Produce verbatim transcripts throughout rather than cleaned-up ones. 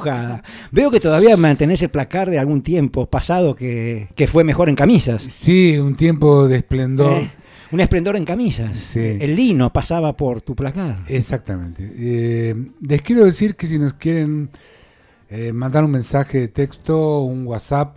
dibujada. Veo que todavía mantenés el placar de algún tiempo pasado que, que fue mejor en camisas. Sí, un tiempo de esplendor. Eh, un esplendor en camisas. Sí. El lino pasaba por tu placar. Exactamente. Eh, les quiero decir que si nos quieren eh, mandar un mensaje de texto, un WhatsApp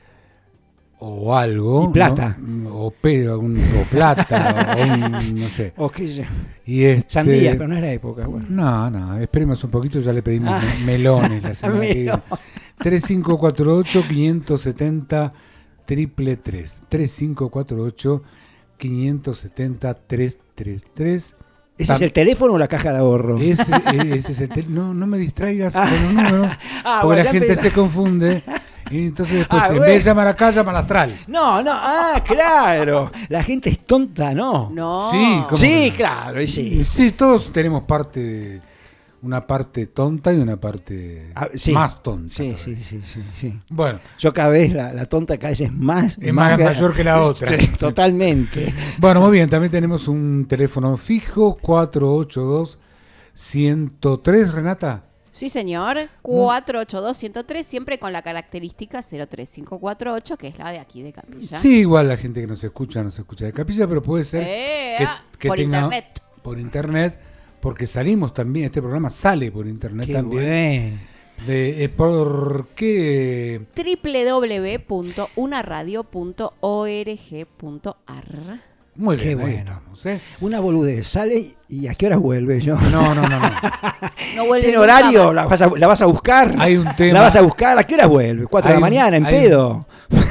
o algo, y plata, ¿no? o, pe, un, o plata, o un, no sé. O qué sé. Y este, sandías, pero no es la época. Bueno. No, no, esperemos un poquito, ya le pedimos Ah. melones la semana que viene. tres cinco cuatro ocho, cinco siete cero, tres tres tres. tres cinco cuatro ocho, cinco siete cero, tres tres tres. ¿Ese Tam- es el teléfono o la caja de ahorro? Ese, ese es el teléfono. No, no me distraigas con los números, ah, porque bueno, la gente empezó. se confunde. Y entonces después, ah, en bueno. vez de llamar acá, llama al astral. No, no, ah, claro. La gente es tonta, ¿no? No. Sí, ¿cómo sí, no? claro, y sí. Y sí, todos tenemos parte de, una parte tonta y una parte ah, sí. más tonta. Sí, sí, sí, sí, sí. Bueno. Yo cada vez, la, la tonta cada vez es más. Es más, más mayor que la es, otra. Totalmente. Bueno, muy bien, también tenemos un teléfono fijo, cuatro ocho dos, uno cero tres, Renata. Sí, señor, cuatro ocho dos, uno cero tres, siempre con la característica cero tres cinco cuatro ocho, que es la de aquí de Capilla. Sí, igual la gente que nos escucha, nos escucha de Capilla, pero puede ser eh, que, que por tenga internet. Por internet, porque salimos también, este programa sale por internet Qué también. De, eh, ¿Por qué? doble u doble u doble u punto una radio punto org punto a r. Muy bien, Qué ahí bueno. estamos, ¿eh? Una boludez, sale y ¿a qué hora vuelve yo? No, no, no, no. No vuelve ¿Tiene nunca horario? más. ¿La vas, a, ¿La vas a buscar? Hay un tema. ¿La vas a buscar? ¿A qué hora vuelve? ¿Cuatro de la Hay un- mañana, en hay un- pedo?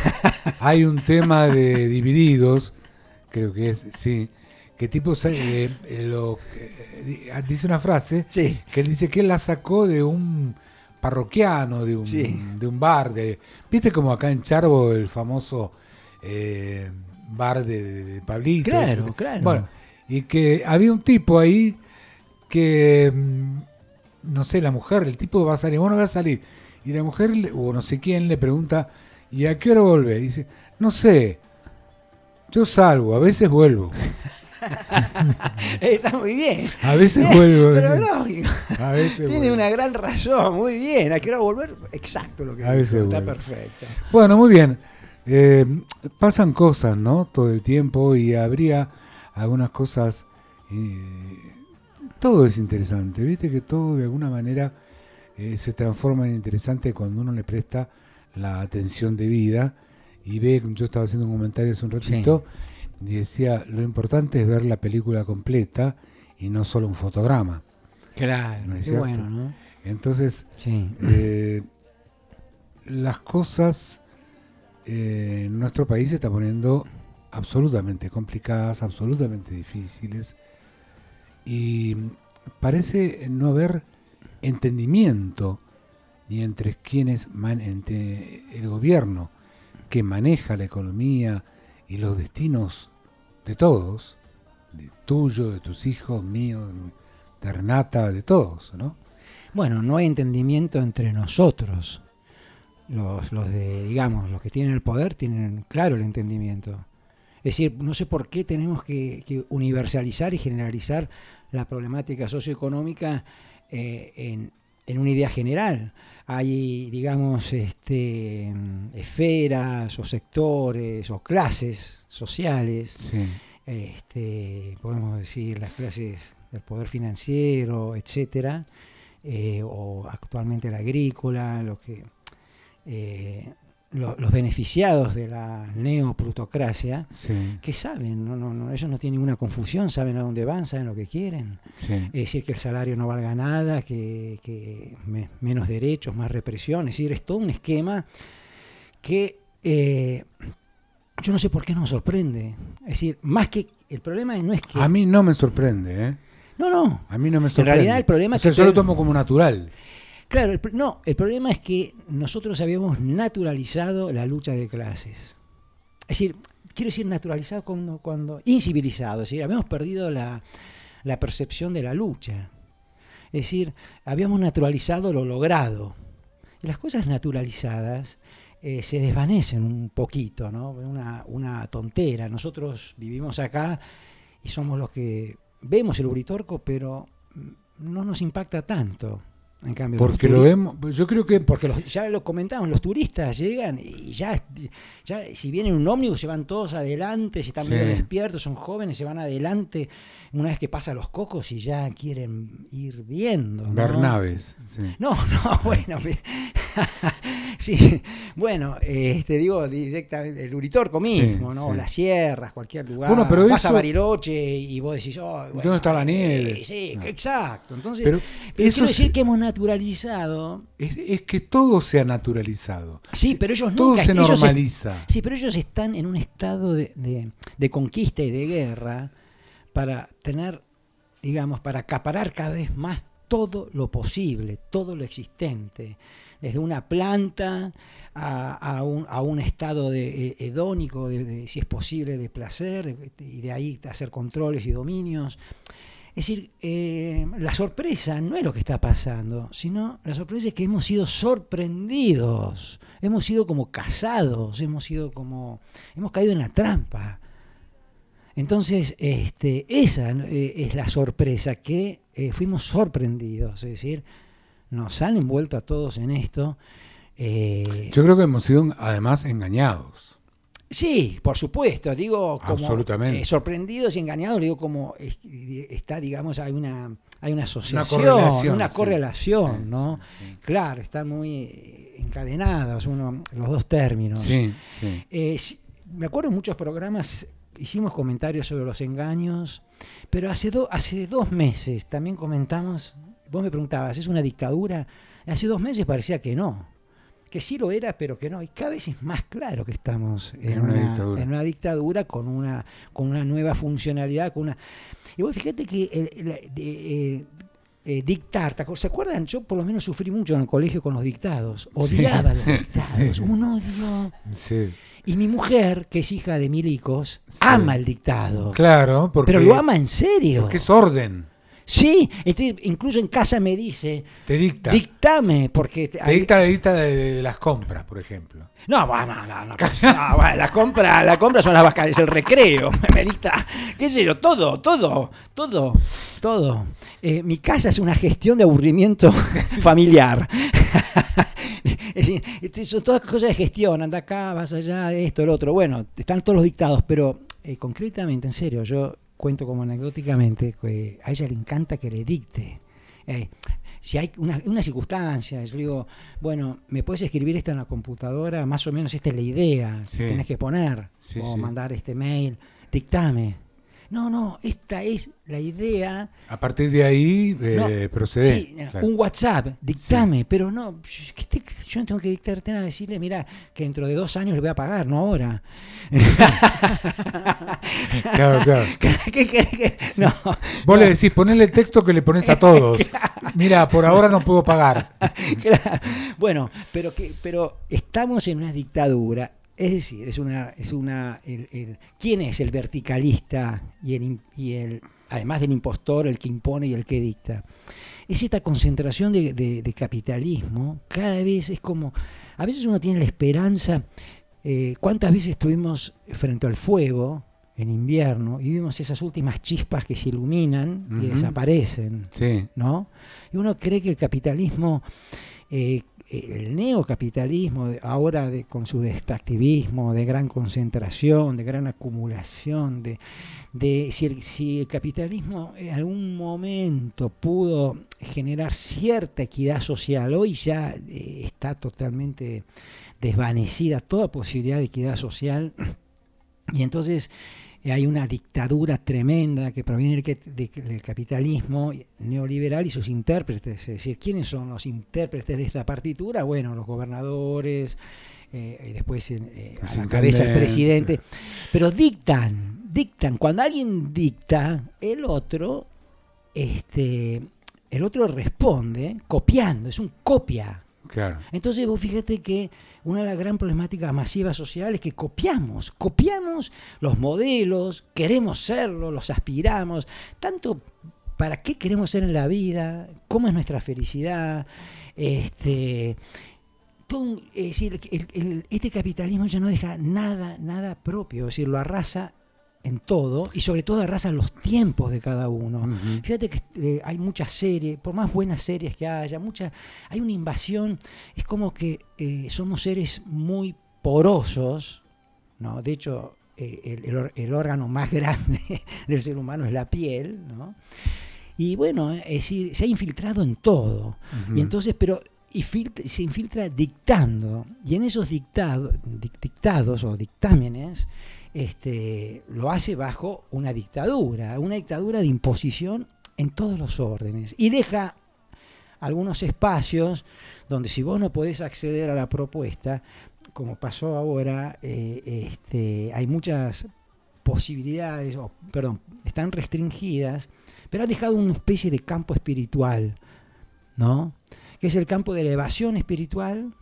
Hay un tema de Divididos, creo que es, sí, que tipo eh, lo, eh, dice una frase Sí. que él dice que él la sacó de un parroquiano, de un, Sí. de un bar, de, ¿viste como acá en Charbo el famoso eh, bar de, de, de Pablito? Claro, ese? claro. Bueno, y que había un tipo ahí que, mm, no sé, la mujer, el tipo va a salir, bueno, va a salir, y la mujer, le- o no sé quién, le pregunta, ¿y a qué hora volvés? Dice, no sé, yo salgo, a veces vuelvo. Está muy bien. A veces Bien, vuelvo. Pero dice. lógico. A veces Tiene vuelvo. una gran razón, muy bien. ¿A qué hora volver? Exacto lo que A dijo, veces está vuelvo. perfecto. Bueno, muy bien. Eh, pasan cosas, ¿no? Todo el tiempo y habría algunas cosas. Eh, todo es interesante, ¿viste? Que todo de alguna manera eh, se transforma en interesante cuando uno le presta la atención debida y ve. Yo estaba haciendo un comentario hace un ratito y decía: lo importante es ver la película completa y no solo un fotograma. Claro, ¿No es qué cierto? bueno, ¿no? Entonces, Sí. eh, las cosas eh, en nuestro país se están poniendo absolutamente complicadas, absolutamente difíciles, y parece no haber entendimiento ni entre quienes man, entre el gobierno que maneja la economía y los destinos de todos, de tuyo, de tus hijos, mío, de Renata, de todos, ¿no? Bueno, no hay entendimiento entre nosotros. Los, los de, digamos, los que tienen el poder tienen claro el entendimiento. Es decir, no sé por qué tenemos que, que universalizar y generalizar la problemática socioeconómica eh, en, en una idea general. Hay, digamos, este, esferas o sectores o clases sociales. Sí. Este, podemos decir las clases del poder financiero, etcétera, eh, o actualmente la agrícola, lo que eh, lo, los beneficiados de la neoplutocracia, Sí, que saben, no, no, no, ellos no tienen ninguna confusión, saben a dónde van, saben lo que quieren. sí. Es decir, que el salario no valga nada, que, que me, menos derechos, más represión. Es decir, es todo un esquema que eh, yo no sé por qué nos sorprende. Es decir, más que el problema no es que... A mí no me sorprende, ¿eh? No, no. A mí no me En sorprende. realidad el problema o es sea, que... yo lo tomo como natural. Claro, el, no, el problema es que nosotros habíamos naturalizado la lucha de clases. Es decir, quiero decir naturalizado cuando, cuando incivilizado, es decir, habíamos perdido la, la percepción de la lucha. Es decir, habíamos naturalizado lo logrado. Y las cosas naturalizadas eh, se desvanecen un poquito, ¿no? Una, una tontera. Nosotros vivimos acá y somos los que vemos el Uritorco, pero no nos impacta tanto. En cambio, Porque los lo turi- vemos, yo creo que Porque los- ya lo comentamos, los turistas llegan y ya, ya si vienen en un ómnibus se van todos adelante, si están Sí. medio despiertos, son jóvenes, se van adelante una vez que pasa los cocos y ya quieren ir viendo, ¿no? ver naves. Sí. No, no, bueno, sí, bueno, este, digo directamente el Uritorco mismo, Sí, ¿no? sí. Las sierras, cualquier lugar. Bueno, pero vas a eso- Bariloche y vos decís, oh, bueno, ¿Dónde está la nieve? eh, sí, No. exacto. Entonces, Pero pero eso quiero decir sí- que hemos naturalizado. Es, es que todo se ha naturalizado. Sí, Se- pero ellos todo nunca se ellos normaliza. Sí, pero ellos están en un estado de, de- de conquista y de guerra para tener, digamos, para acaparar cada vez más todo lo posible, todo lo existente, desde una planta a, a, un, a un estado de, eh, hedónico, de, de, si es posible, de placer, de- y de ahí hacer controles y dominios. Es decir, eh, la sorpresa no es lo que está pasando, sino la sorpresa es que hemos sido sorprendidos, hemos sido como cazados, hemos sido como, hemos caído en la trampa. Entonces, este, esa eh, es la sorpresa, que eh, fuimos sorprendidos, es decir, nos han envuelto a todos en esto. eh, Yo creo que hemos sido además engañados. Sí, por supuesto, digo como Absolutamente. eh, sorprendidos y engañados, le digo como es- está, digamos, hay una hay una asociación, correlación, una sí. correlación, Sí, ¿no? sí, sí. Claro, están muy eh, encadenados uno, los dos términos. Sí, sí. Eh, sí, me acuerdo en muchos programas hicimos comentarios sobre los engaños, pero hace, do- hace dos meses también comentamos, vos me preguntabas, ¿es una dictadura? Hace dos meses parecía que no, que sí lo era, pero que no. Y cada vez es más claro que estamos en, En una una, dictadura. en una dictadura con una, con una nueva funcionalidad, con una. Y vos fíjate que el, el- de- eh, eh, dictar, ¿te acuer- ¿se acuerdan? Yo por lo menos sufrí mucho en el colegio con los dictados. Odiaba los dictados, Sí. un odio. Sí. Y mi mujer, que es hija de milicos, Sí. ama el dictado. Claro, porque, pero lo ama en serio. porque es orden. Sí, entonces, incluso en casa me dice, Te dicta. dictame, porque... te- Te dicta la lista de, de las compras, por ejemplo. No, bueno, no, no, no, no, bueno, la compra, la compra son las vacaciones, el recreo, me dicta, qué sé yo, todo, todo, todo, todo. Eh, mi casa es una gestión de aburrimiento familiar. Es decir, este, son todas cosas de gestión, anda acá, vas allá, esto, lo otro. Bueno, están todos los dictados, pero eh, concretamente, en serio, yo cuento como anecdóticamente que a ella le encanta que le dicte. Eh, si hay una, una circunstancia, yo digo, bueno, ¿me puedes escribir esto en la computadora? Más o menos esta es la idea, Sí. que tenés que poner, Sí, o sí. mandar este mail, dictame. No, no, esta es la idea. A partir de ahí, eh, No, procede. Sí, Claro. un WhatsApp, dictame, pero no, ¿qué te- yo no tengo que dictarte nada, decirle, mira, que dentro de dos años le voy a pagar, no ahora. Claro, claro. ¿Qué querés que- No, Vos le decís, ponele el texto que le pones a todos. Mira, por ahora no puedo pagar. claro. Bueno, pero que, pero estamos en una dictadura. Es decir, es una, es una, el, el- ¿quién es el verticalista y el, im- y el, además del impostor, el que impone y el que dicta? Es esta concentración de, de- de capitalismo, cada vez es como, a veces uno tiene la esperanza, eh, ¿cuántas veces estuvimos frente al fuego en invierno y vimos esas últimas chispas que se iluminan y Ujú. desaparecen? Sí. ¿No? Y uno cree que el capitalismo, eh, el neocapitalismo, de- ahora de- con su extractivismo, de gran concentración, de gran acumulación, de, de si, el, si el capitalismo en algún momento pudo generar cierta equidad social, hoy ya eh, está totalmente desvanecida toda posibilidad de equidad social, y entonces eh, hay una dictadura tremenda que proviene del, que- de- del capitalismo neoliberal y sus intérpretes. Es decir, ¿quiénes son los intérpretes de esta partitura? Bueno, los gobernadores, eh, y después eh, Los a la cabeza el intendentes. presidente. Pero dictan, dictan. Cuando alguien dicta, el otro, este, el otro responde copiando, es un copia. Claro. Entonces vos fíjate que una de las gran problemáticas masivas sociales es que copiamos, copiamos los modelos, queremos serlo, los aspiramos, tanto para qué queremos ser en la vida, cómo es nuestra felicidad, este, todo un- es decir, el- el- este capitalismo ya no deja nada, nada propio, es decir, lo arrasa en todo y sobre todo arrasan los tiempos de cada uno. Ujú. Fíjate que eh, hay muchas series, por más buenas series que haya, mucha, hay una invasión, es como que eh, somos seres muy porosos, ¿no? De hecho, eh, el, el, el órgano más grande del ser humano es la piel, ¿no? Y bueno, es decir, se ha infiltrado en todo. Ujú. Y entonces, pero y filtra, se infiltra dictando. Y en esos dictado, dic- dictados o dictámenes, este, lo hace bajo una dictadura, una dictadura de imposición en todos los órdenes. Y deja algunos espacios donde si vos no podés acceder a la propuesta, como pasó ahora, eh, este, hay muchas posibilidades, o, perdón, están restringidas, pero ha dejado una especie de campo espiritual, ¿no? Que es el campo de la evasión espiritual,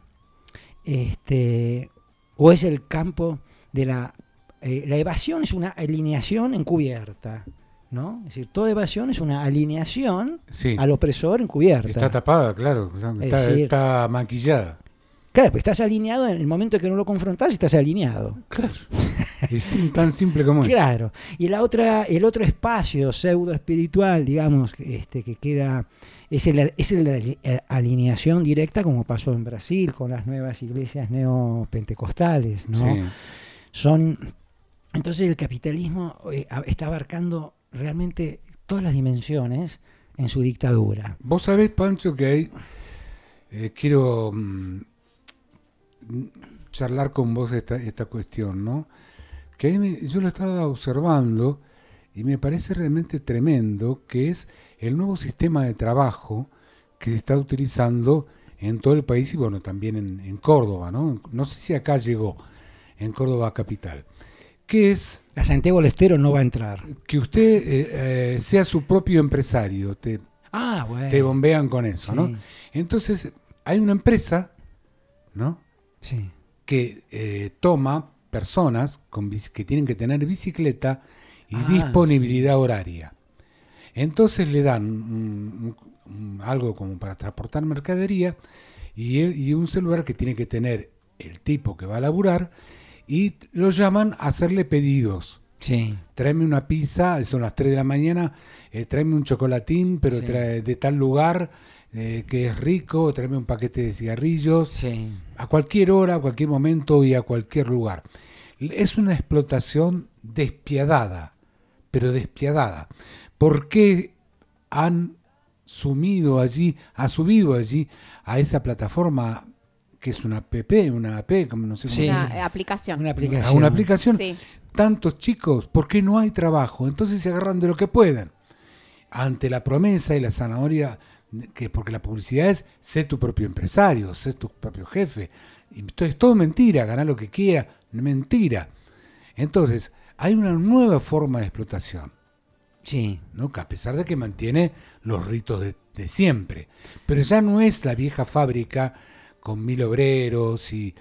este, o es el campo de la... Eh, la evasión es una alineación encubierta, ¿no? Es decir, toda evasión es una alineación Sí. al opresor encubierta. Está tapada, claro. Está, Es decir- está maquillada. Claro, pues estás alineado en el momento que no lo confrontás, estás alineado. Claro. Es sim- tan simple como es. Claro. Y la otra, el otro espacio pseudo espiritual, digamos, que, este, que queda, es el, es el de la alineación directa, como pasó en Brasil con las nuevas iglesias neopentecostales, ¿no? Sí. Son, entonces el capitalismo eh, a- está abarcando realmente todas las dimensiones en su dictadura. Vos sabés, Pancho, que hay... eh, quiero mm, charlar con vos esta, esta cuestión, ¿no? Que ahí me- yo lo estaba observando y me parece realmente tremendo, que es el nuevo sistema de trabajo que se está utilizando en todo el país y bueno, también en, en Córdoba, ¿no? No sé si acá llegó, en Córdoba capital. Que es La Santiago del Estero no va a entrar. que usted eh, eh, sea su propio empresario, te, Ah, bueno. te bombean con eso, ¿no? Sí, Entonces, hay una empresa, ¿no? sí. Que eh, toma personas con bici- que tienen que tener bicicleta y Ah, disponibilidad horaria. Entonces le dan un- un- un- algo como para transportar mercadería y, y un celular que tiene que tener el tipo que va a laburar y lo llaman a hacerle pedidos. Sí. Tráeme una pizza, son las tres de la mañana, eh, tráeme un chocolatín, pero Sí. trae de tal lugar eh, que es rico, tráeme un paquete de cigarrillos, Sí. a cualquier hora, a cualquier momento y a cualquier lugar. Es una explotación despiadada, pero despiadada. ¿Por qué han sumido allí, ha subido allí a esa plataforma que es una app, una app, como no sé cómo Sí. se Una llama? eh, aplicación. Una A aplicación. una aplicación. Sí. Tantos chicos, ¿por qué no hay trabajo? Entonces se agarran de lo que pueden. Ante la promesa y la zanahoria, que porque la publicidad es sé tu propio empresario, sé tu propio jefe. Y entonces todo mentira, ganar lo que quiera, mentira. Entonces, hay una nueva forma de explotación, Sí. ¿no? Que a pesar de que mantiene los ritos de, de siempre. Pero ya no es la vieja fábrica con mil obreros y,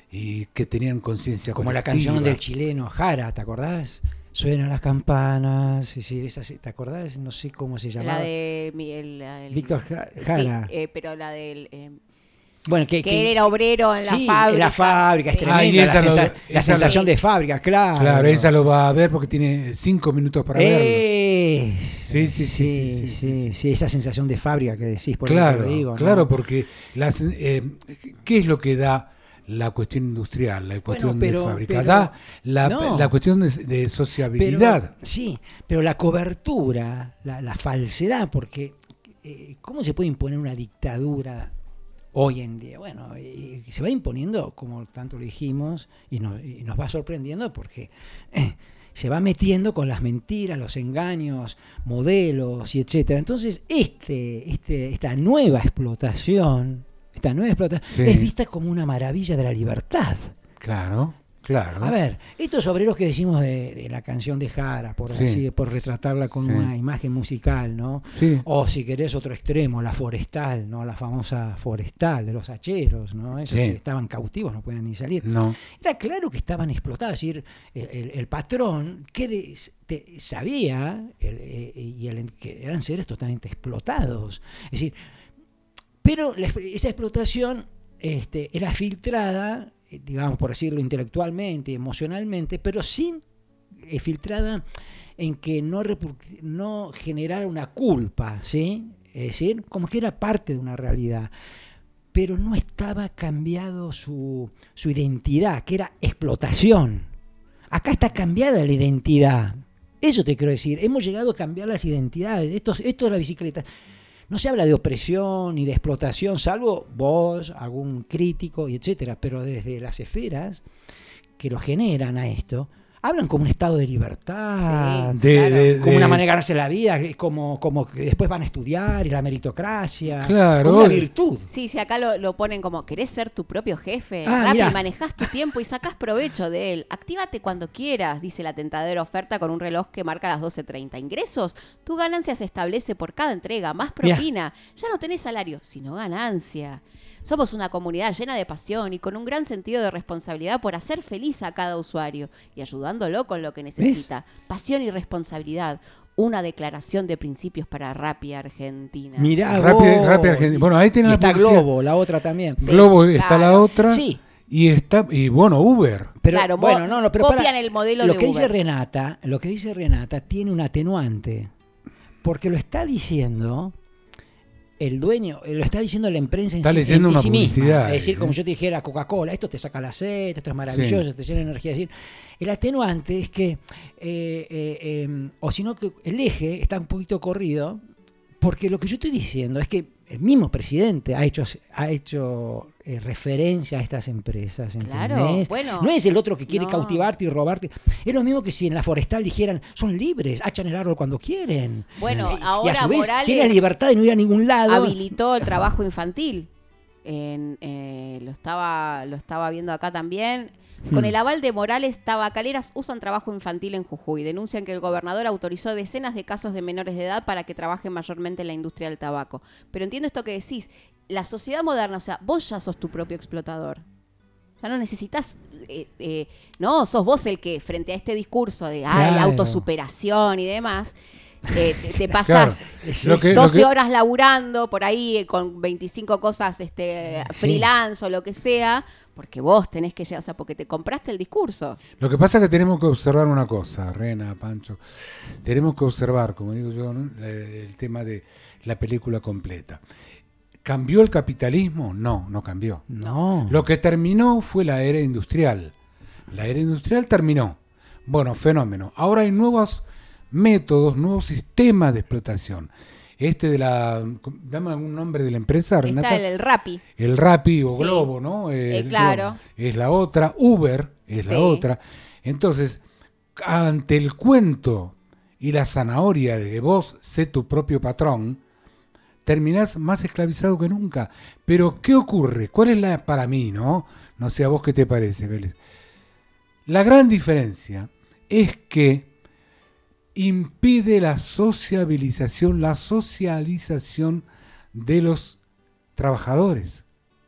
y que tenían conciencia Como la colectiva. canción del chileno Jara, ¿te acordás? Suenan las campanas, sí, sí, esa, ¿te acordás? No sé cómo se llamaba. La de mi- el, el- Víctor Ja- sí, Jara. eh, pero la del eh, Bueno, que, que él era obrero en la sí, fábrica. en la fábrica, es Sí. tremenda, Ah, y la, ella lo- sensa- ella la lo- sensación de fábrica, claro. Claro, ella lo va a ver porque tiene cinco minutos para verlo. Eh, Sí, sí, sí, sí, sí, sí, sí. sí, esa sensación de fábrica que decís, por eso Claro, te lo digo, ¿no? claro, porque las, eh, ¿qué es lo que da la cuestión industrial, la cuestión pero- de fábrica? pero- da la, no. la cuestión de, de Pero- sociabilidad. sí, pero la cobertura, la, la falsedad, porque eh, ¿cómo se puede imponer una dictadura hoy en día? Bueno, eh, se va imponiendo, como tanto lo dijimos, y nos, y nos va sorprendiendo porque eh, se va metiendo con las mentiras, los engaños, modelos y etcétera. Entonces, este, este, esta nueva explotación, esta nueva explotación Sí. es vista como una maravilla de la libertad. Claro, claro. A ver, estos obreros que decimos de, de la canción de Jara, por Sí. así, por retratarla con Sí. una imagen musical, ¿no? Sí, O si querés otro extremo, la forestal, ¿no? La famosa forestal de los hacheros, ¿no? Esos Sí. que estaban cautivos, no podían ni salir. no, Era claro que estaban explotados, es decir, el, el- el patrón que de- te- sabía el, eh, y el- que eran seres totalmente explotados. Es decir, pero la- esa explotación este, era filtrada, eh, digamos, por decirlo intelectualmente, emocionalmente, pero sin eh, filtrada en que no, repu- no generara una culpa, ¿sí? Es decir, como que era parte de una realidad, pero no estaba cambiado su, su identidad, que era explotación. Acá está cambiada la identidad. Eso te quiero decir, hemos llegado a cambiar las identidades. Esto, esto de la bicicleta. No se habla de opresión ni de explotación, salvo vos, algún crítico, y etcétera, pero desde las esferas que lo generan a esto, hablan como un estado de libertad, Sí, De- claro. de- como de- una manera de ganarse la vida, como, como que después van a estudiar y la meritocracia, Claro, como una obvio. virtud. Sí, sí, acá lo, lo ponen como, ¿querés ser tu propio jefe? Ah, Rappi, mirá. manejás tu tiempo y sacás provecho de él. Actívate cuando quieras, dice la tentadora oferta con un reloj que marca las doce treinta. Ingresos, tu ganancia se establece por cada entrega, más Mirá. propina. Ya no tenés salario, sino ganancia. Somos una comunidad llena de pasión y con un gran sentido de responsabilidad por hacer feliz a cada usuario y ayudándolo con lo que necesita. Pasión y responsabilidad. Una declaración de principios para Rappi Argentina. Mirá Rappi- vos. Rappi Argentina. Bueno, ahí tenés Y la está publicidad. Globo, la otra también. Sí, Globo está la claro. otra. Sí. Y está, y bueno, Uber. Pero, Claro, bueno, mo- no, no, pero copian para, el modelo lo de que dice Uber. Renata, lo que dice Renata tiene un atenuante, porque lo está diciendo el dueño, eh, lo está diciendo la empresa en Está sí, leyendo en una sí misma. publicidad Es decir, ahí, como ¿eh? yo te dijera Coca-Cola, esto te saca la sed, esto es maravilloso, Sí. te llena de energía. Es decir, el atenuante es que, eh, eh, eh, o si no, que el eje está un poquito corrido, porque lo que yo estoy diciendo es que el mismo presidente ha hecho, ha hecho eh, referencia a estas empresas, Claro, ¿entendés? bueno, no es el otro que quiere no. cautivarte y robarte. Es lo mismo que si en la forestal dijeran, son libres, hachan el árbol cuando quieren. Bueno, Y- y a ahora su vez, Morales tienen la libertad de no ir a ningún lado. habilitó el trabajo infantil. En, eh, lo estaba lo estaba viendo acá también. Con Hmm. el aval de Morales, tabacaleras usan trabajo infantil en Jujuy. Denuncian que el gobernador autorizó decenas de casos de menores de edad para que trabajen mayormente en la industria del tabaco. Pero entiendo esto que decís. La sociedad moderna, o sea, vos ya sos tu propio explotador. Ya no necesitas, eh, eh, no, sos vos el que frente a este discurso de ay, Claro. autosuperación y demás, eh, te, te pasás Claro. Es Lo eso. que- lo doce que- horas laburando por ahí eh, con veinticinco cosas este, Sí. freelance o lo que sea, porque vos tenés que llegar, o sea, porque te compraste el discurso. Lo que pasa es que tenemos que observar una cosa, Rena, Pancho. Tenemos que observar, como digo yo, ¿no? Eh, el tema de la película completa. ¿Cambió el capitalismo? No, no cambió. No. Lo que terminó fue la era industrial. La era industrial terminó. Bueno, fenómeno. Ahora hay nuevos métodos, nuevos sistemas de explotación. Este de la... Dame algún nombre de la empresa, Renata. Está el, el Rappi. El Rappi o Sí. Globo, ¿no? El Eh, claro. Globo es la otra. Uber es la Sí. otra. Entonces, ante el cuento y la zanahoria de que vos sé tu propio patrón, terminás más esclavizado que nunca. Pero, ¿qué ocurre? ¿Cuál es la, para mí, no? No sé a vos qué te parece, Vélez. La gran diferencia es que impide la sociabilización, la socialización de los trabajadores.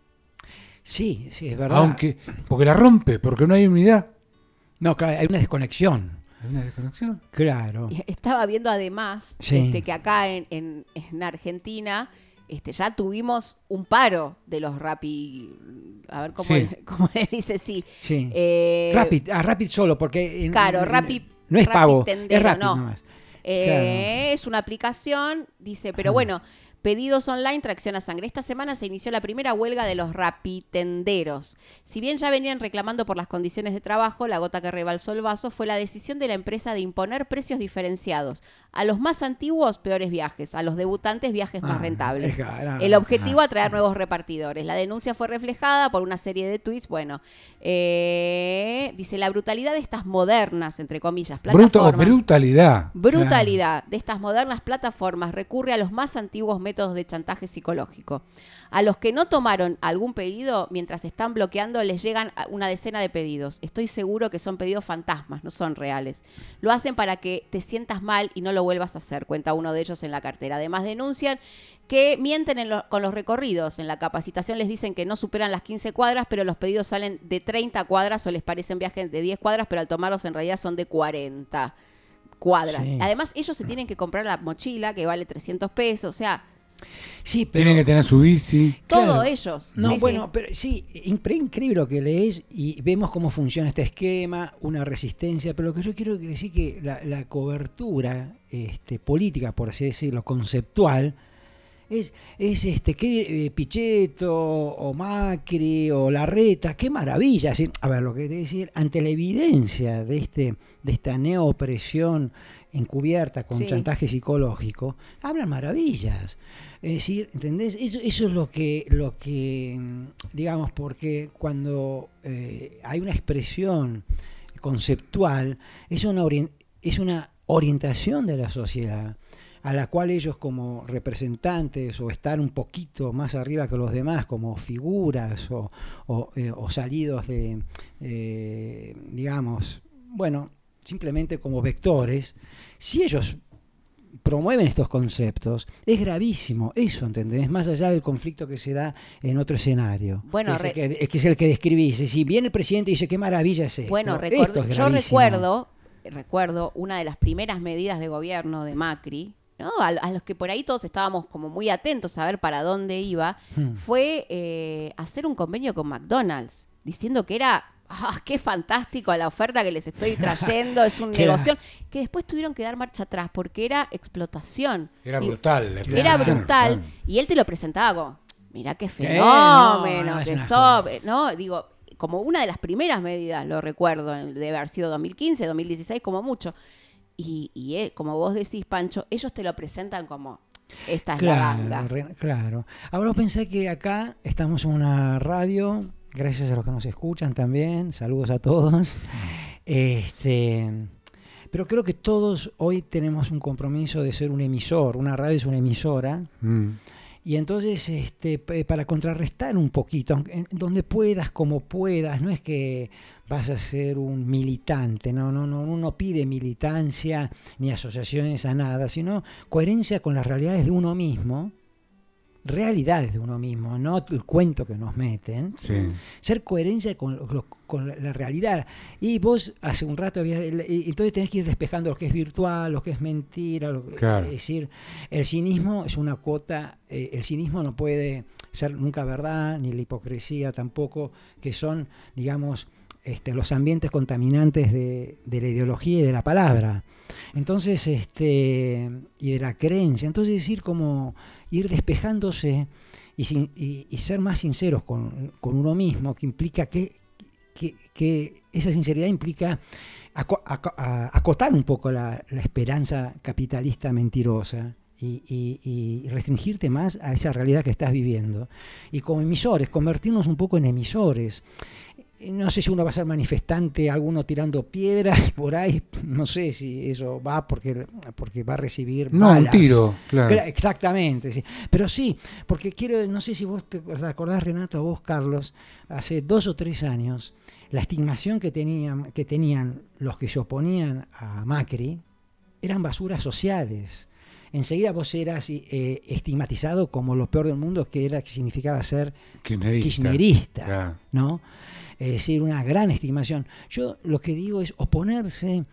Sí, sí, es verdad. Aunque, porque la rompe, porque no hay unidad. No, claro, hay una desconexión. Hay una desconexión. Claro. Y estaba viendo además Sí. este, que acá en, en- en Argentina este, ya tuvimos un paro de los Rappi. A ver cómo, Sí. le, cómo le dice, sí. Sí. Eh, Rapid, ah, Rapid solo, porque... en- Claro, en- Rappi. No es Rappi pago, tendero, es Rapid no. nomás. Eh, Es una aplicación, dice, pero Ah. bueno, pedidos online, tracción a sangre. Esta semana se inició la primera huelga de los rapitenderos. Si bien ya venían reclamando por las condiciones de trabajo, la gota que rebalsó el vaso fue la decisión de la empresa de imponer precios diferenciados. A los más antiguos, peores viajes. A los debutantes, viajes más Ah, rentables. es cara. El objetivo, Ah. atraer nuevos repartidores. La denuncia fue reflejada por una serie de tweets. Bueno, eh, dice, la brutalidad de estas modernas, entre comillas, Bruto, plataformas. brutalidad. Brutalidad de estas modernas plataformas recurre a los más antiguos métodos de chantaje psicológico. A los que no tomaron algún pedido, mientras están bloqueando, les llegan una decena de pedidos. Estoy seguro que son pedidos fantasmas, no son reales. Lo hacen para que te sientas mal y no lo vuelvas a hacer, cuenta uno de ellos en la cartera. Además denuncian que mienten en lo- con los recorridos. En la capacitación les dicen que no superan las quince cuadras, pero los pedidos salen de treinta cuadras o les parecen viajes de diez cuadras, pero al tomarlos en realidad son de cuarenta cuadras. Sí. Además, ellos se tienen que comprar la mochila que vale trescientos pesos, o sea, Sí, pero, Tienen que tener su bici. Todos claro. ellos. No, Sí, bueno, sí. pero sí, incre- increíble lo que lees y vemos cómo funciona este esquema, una resistencia, pero lo que yo quiero decir que la, la cobertura este, política, por así decirlo, conceptual, es, es este, que eh, Pichetto o Macri o Larreta, qué maravilla. Así, a ver, lo que te voy a decir, ante la evidencia de, este, de esta neopresión encubierta con Sí. chantaje psicológico, hablan maravillas. Es decir, ¿entendés? Eso, eso es lo que, lo que, digamos, porque cuando eh, hay una expresión conceptual, es una, orien- es una orientación de la sociedad a la cual ellos como representantes o estar un poquito más arriba que los demás como figuras o, o, eh, o salidos de, eh, digamos, bueno, simplemente como vectores, si ellos promueven estos conceptos, es gravísimo eso, ¿entendés? Más allá del conflicto que se da en otro escenario. Bueno, que, es re- el que, que es el que describís. Si viene el presidente y dice, qué maravilla es esto. Bueno, Esto recuerdo, es yo gravísimo. recuerdo, recuerdo una de las primeras medidas de gobierno de Macri, ¿no? A, a los que por ahí todos estábamos como muy atentos a ver para dónde iba, Hmm. fue eh, hacer un convenio con McDonald's, diciendo que era, ah, qué fantástico la oferta que les estoy trayendo, es un Que era- negocio, que después tuvieron que dar marcha atrás porque era explotación. Era Y- brutal. la Era explicación, brutal, claro. y él te lo presentaba como, mirá qué no, fenómeno, no, es que una sos, cosa. ¿no? Digo, como una de las primeras medidas, lo recuerdo, debe haber sido dos mil quince, dos mil dieciséis, como mucho. Y, y él, como vos decís, Pancho, ellos te lo presentan como, esta es la Claro, ganga. re- claro. Ahora vos pensás que acá estamos en una radio, gracias a los que nos escuchan también, saludos a todos. Este, pero creo que todos hoy tenemos un compromiso de ser un emisor, una radio es una emisora. Mm. Y entonces, este, p- para contrarrestar un poquito, aunque- en- donde puedas, como puedas, no es que vas a ser un militante, no, no, no, uno no pide militancia ni asociaciones a nada, sino coherencia con las realidades de uno mismo, realidades de uno mismo, no el cuento que nos meten, Sí. ser coherencia con, lo- lo- con la, la realidad. Y vos hace un rato habías, y entonces tenés que ir despejando lo que es virtual, lo que es mentira, lo que- Claro. es decir, el cinismo es una cuota, eh, el cinismo no puede ser nunca verdad, ni la hipocresía tampoco, que son, digamos, este, los ambientes contaminantes de, de la ideología y de la palabra. Entonces, este, y de la creencia. Entonces, decir como ir despejándose y, sin- y- y ser más sinceros con, con uno mismo, que implica que, que, que esa sinceridad implica aco- aco- a- acotar un poco la, la esperanza capitalista mentirosa. Y, y- y restringirte más a esa realidad que estás viviendo. Y como emisores, convertirnos un poco en emisores. No sé si uno va a ser manifestante, alguno tirando piedras por ahí, no sé si eso va porque, porque va a recibir No, un balas. tiro, claro. Cla- Exactamente, sí. Pero sí, porque quiero, no sé si vos te acordás, Renato, vos, Carlos, hace dos o tres años, la estigmación que tenían, que tenían los que se oponían a Macri eran basuras sociales. Enseguida vos eras eh, estigmatizado como lo peor del mundo, que era que significaba ser Kirchnerista. kirchnerista, Claro. ¿no? Es decir, una gran estimación. Yo lo que digo es oponerse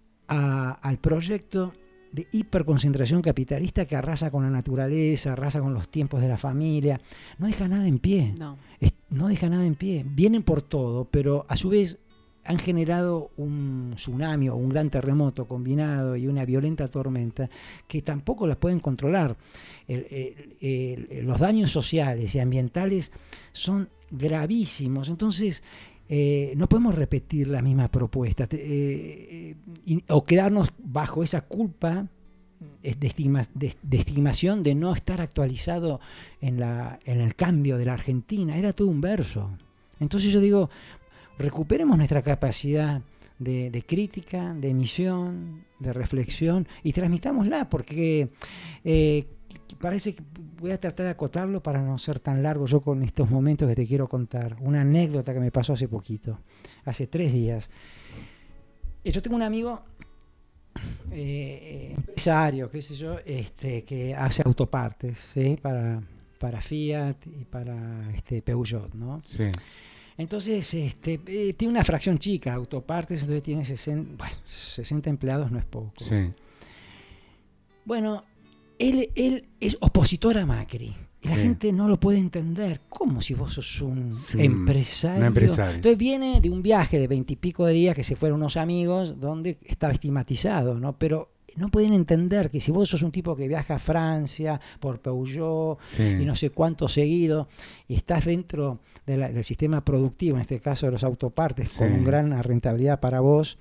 a- al proyecto de hiperconcentración capitalista que arrasa con la naturaleza, arrasa con los tiempos de la familia. No deja nada en pie. No. Es- no deja nada en pie. Vienen por todo, pero a su vez han generado un tsunami o un gran terremoto combinado y una violenta tormenta que tampoco la pueden controlar. El- el- el- los daños sociales y ambientales son gravísimos. Entonces, eh, no podemos repetir la misma propuesta te- eh, y- o quedarnos bajo esa culpa eh, de, estigma- de- de estimación de no estar actualizado en, la, en el cambio de la Argentina. Era todo un verso. Entonces yo digo, recuperemos nuestra capacidad de, de crítica, de emisión, de reflexión y transmitámosla, porque eh, parece que voy a tratar de acotarlo para no ser tan largo yo con estos momentos que te quiero contar. Una anécdota que me pasó hace poquito, hace tres días. Eh, Yo tengo un amigo eh, empresario, qué sé yo, este, que hace autopartes, ¿sí? para, para Fiat y para este, Peugeot, ¿no? Sí. Entonces, este, eh, tiene una fracción chica, autopartes, entonces tiene sesenta, bueno, sesenta empleados, no es poco. Sí. Bueno, él, él es opositor a Macri. Y la Sí. gente no lo puede entender. ¿Cómo si vos sos un Sí, empresario? un empresario. Entonces viene de un viaje de veintipico de días que se fueron unos amigos donde estaba estigmatizado, ¿no? Pero no pueden entender que si vos sos un tipo que viaja a Francia por Peugeot Sí. y no sé cuánto seguido y estás dentro de la- del sistema productivo, en este caso de los autopartes, Sí. con una gran rentabilidad para vos,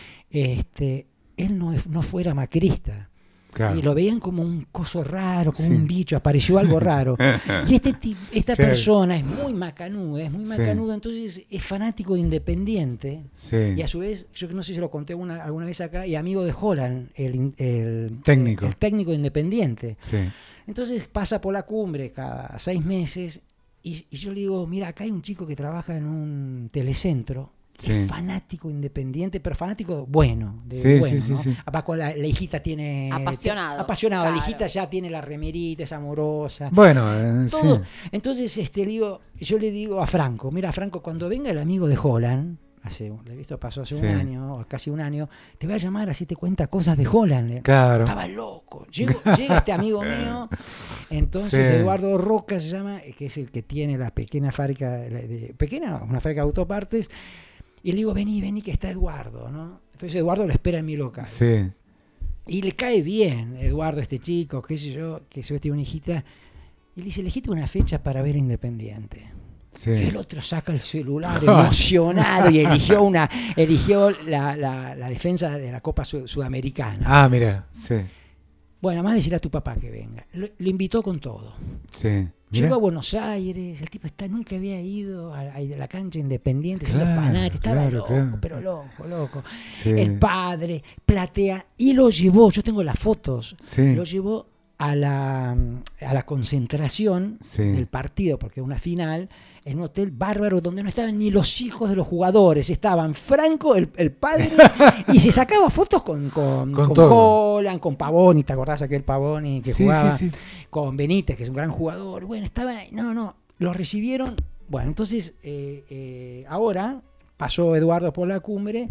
este, él no, es- no fuera macrista. Claro. Y lo veían como un coso raro, como Sí. un bicho, apareció algo raro. Y este ti- esta Claro. persona es muy macanuda, es muy Sí. macanuda, entonces es fanático de Independiente. Sí. Y a su vez, yo que no sé si lo conté una- alguna vez acá, y amigo de Holland, el, in- el Técnico. el técnico de Independiente. Sí. Entonces pasa por la cumbre cada seis meses y, y yo le digo, mira, acá hay un chico que trabaja en un telecentro. Sí. Es fanático independiente, pero fanático bueno. De Sí, bueno, sí, sí, ¿no? sí. Apá con la, la hijita tiene... Apasionado, te- apasionado. La claro. hijita ya tiene la remerita, es amorosa. Bueno, eh, Todo. sí. Entonces este, le digo, yo le digo a Franco, mira Franco, cuando venga el amigo de Holland, hace, esto pasó hace Sí. un año, o casi un año, te va a llamar así te cuenta cosas de Holland. Claro. Estaba loco. Llego- llega este amigo mío, entonces Sí. Eduardo Roca se llama, que es el que tiene la pequeña fábrica, de, de- pequeña, no, una fábrica de autopartes, y le digo, vení, vení, que está Eduardo, ¿no? Entonces Eduardo lo espera en mi local. Sí. Y le cae bien Eduardo, este chico, qué sé yo, que se ve tiene una hijita, y le dice, elegiste una fecha para ver Independiente. Sí. Y el otro saca el celular emocionado y eligió una eligió la, la- la defensa de la Copa Sud- Sudamericana. Ah, mira. Sí. Bueno, más decirle a tu papá que venga. Lo, lo invitó con todo. Sí. Llegó Mira. a Buenos Aires, el tipo está, nunca había ido a, a la cancha Independiente, siendo Claro, fanático, estaba claro, loco, claro. pero loco, loco. Sí. El padre platea y lo llevó, yo tengo las fotos, Sí. lo llevó a la, a la concentración Sí. del partido, porque una final, en un hotel bárbaro donde no estaban ni los hijos de los jugadores, estaban Franco, el, el padre, y se sacaba fotos con, con, Con con todo. Holland, con Pavoni, ¿te acordás aquel Pavoni que Sí, jugaba? sí, sí. Con Benítez, que es un gran jugador. Bueno, estaba, no, no, lo recibieron. Bueno, entonces eh, eh, ahora pasó Eduardo por la cumbre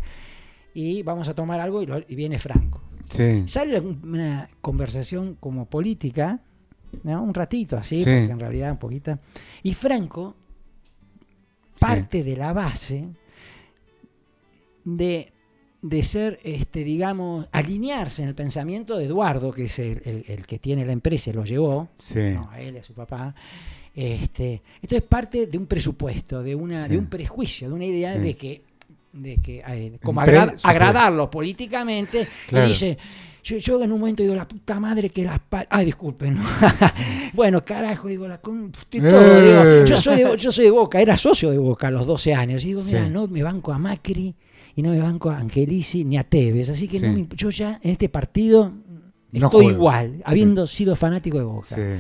y vamos a tomar algo y, lo- y viene Franco. Sí. Sale una conversación como política, ¿no? Un ratito así, Sí. porque en realidad un poquito. Y Franco parte de la base de, de ser, este, digamos, alinearse en el pensamiento de Eduardo, que es el, el- el que tiene la empresa y lo llevó, Sí. no, a él y a su papá. Este, entonces parte de un presupuesto, de una, Sí. de un prejuicio, de una idea Sí. de que, de que eh, como Empre- agra- super- agradarlo políticamente, Claro. y dice, yo, yo en un momento digo, la puta madre que las pa-". Ay, disculpen. ¿no? Bueno, carajo, digo, la con... de todo, Eh. digo, yo soy de, yo soy de Boca, era socio de Boca a los doce años. Y digo, mira, Sí. no me banco a Macri y no me banco a Angelici ni a Tevez, así que Sí. no me- yo ya en este partido No estoy juego. igual, Sí. habiendo sido fanático de Boca. Sí.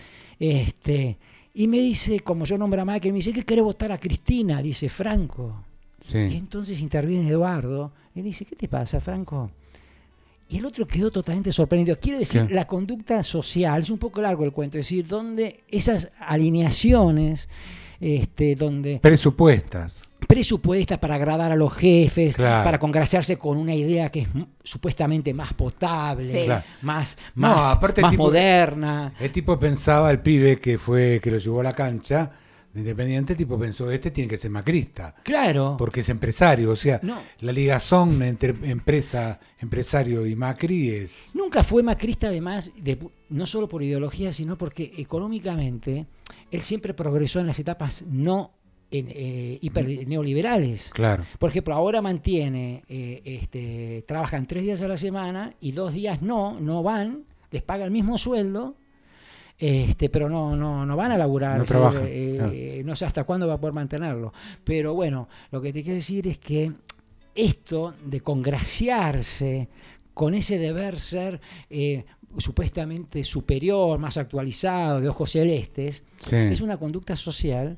Este, y me dice, como yo nombro a Macri, me dice, ¿qué querés votar a Cristina? Dice Franco. Y Sí. entonces interviene Eduardo. Y le dice, ¿qué te pasa, Franco? Y el otro quedó totalmente sorprendido. Quiero decir, ¿Qué? la conducta social, es un poco largo el cuento, es decir, donde esas alineaciones, este, donde Presupuestas. presupuestas para agradar a los jefes, Claro. para congraciarse con una idea que es m- supuestamente más potable, Sí. Claro. más, No, más, aparte el más tipo- moderna. El tipo pensaba, el pibe que fue, que lo llevó a la cancha de Independiente, el tipo pensó, este tiene que ser macrista, Claro. porque es empresario. O sea, No. la ligazón entre empresa, empresario y Macri es... Nunca fue macrista, además, de, no solo por ideología, sino porque económicamente él siempre progresó en las etapas no en, eh, hiper neoliberales. Claro. Por ejemplo, ahora mantiene, eh, este, trabajan tres días a la semana y dos días no, no van, les paga el mismo sueldo, este, pero no, no, no van a laburar. No es decir, trabajan, eh, claro. eh, no sé hasta cuándo va a poder mantenerlo. Pero bueno, lo que te quiero decir es que esto de congraciarse con ese deber ser eh, supuestamente superior, más actualizado, de ojos celestes, Sí. es una conducta social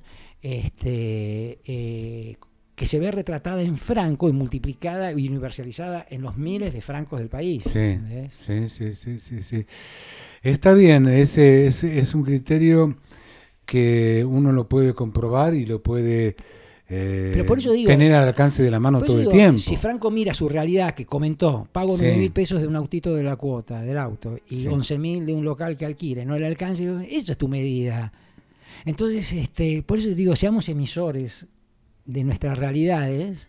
este, eh, que se ve retratada en Franco y multiplicada y universalizada en los miles de francos del país. Sí, ¿entendés? sí, sí, sí, sí, sí. Está bien, ese es, es un criterio que uno lo puede comprobar y lo puede eh, Pero por eso digo, tener al alcance de la mano por eso todo digo, el tiempo. Si Franco mira su realidad, que comentó, pago Sí. nueve mil pesos de un autito de la cuota, del auto, y Sí. once mil de un local que alquile, no el alcance, esa es tu medida. Entonces, este, por eso digo, seamos emisores de nuestras realidades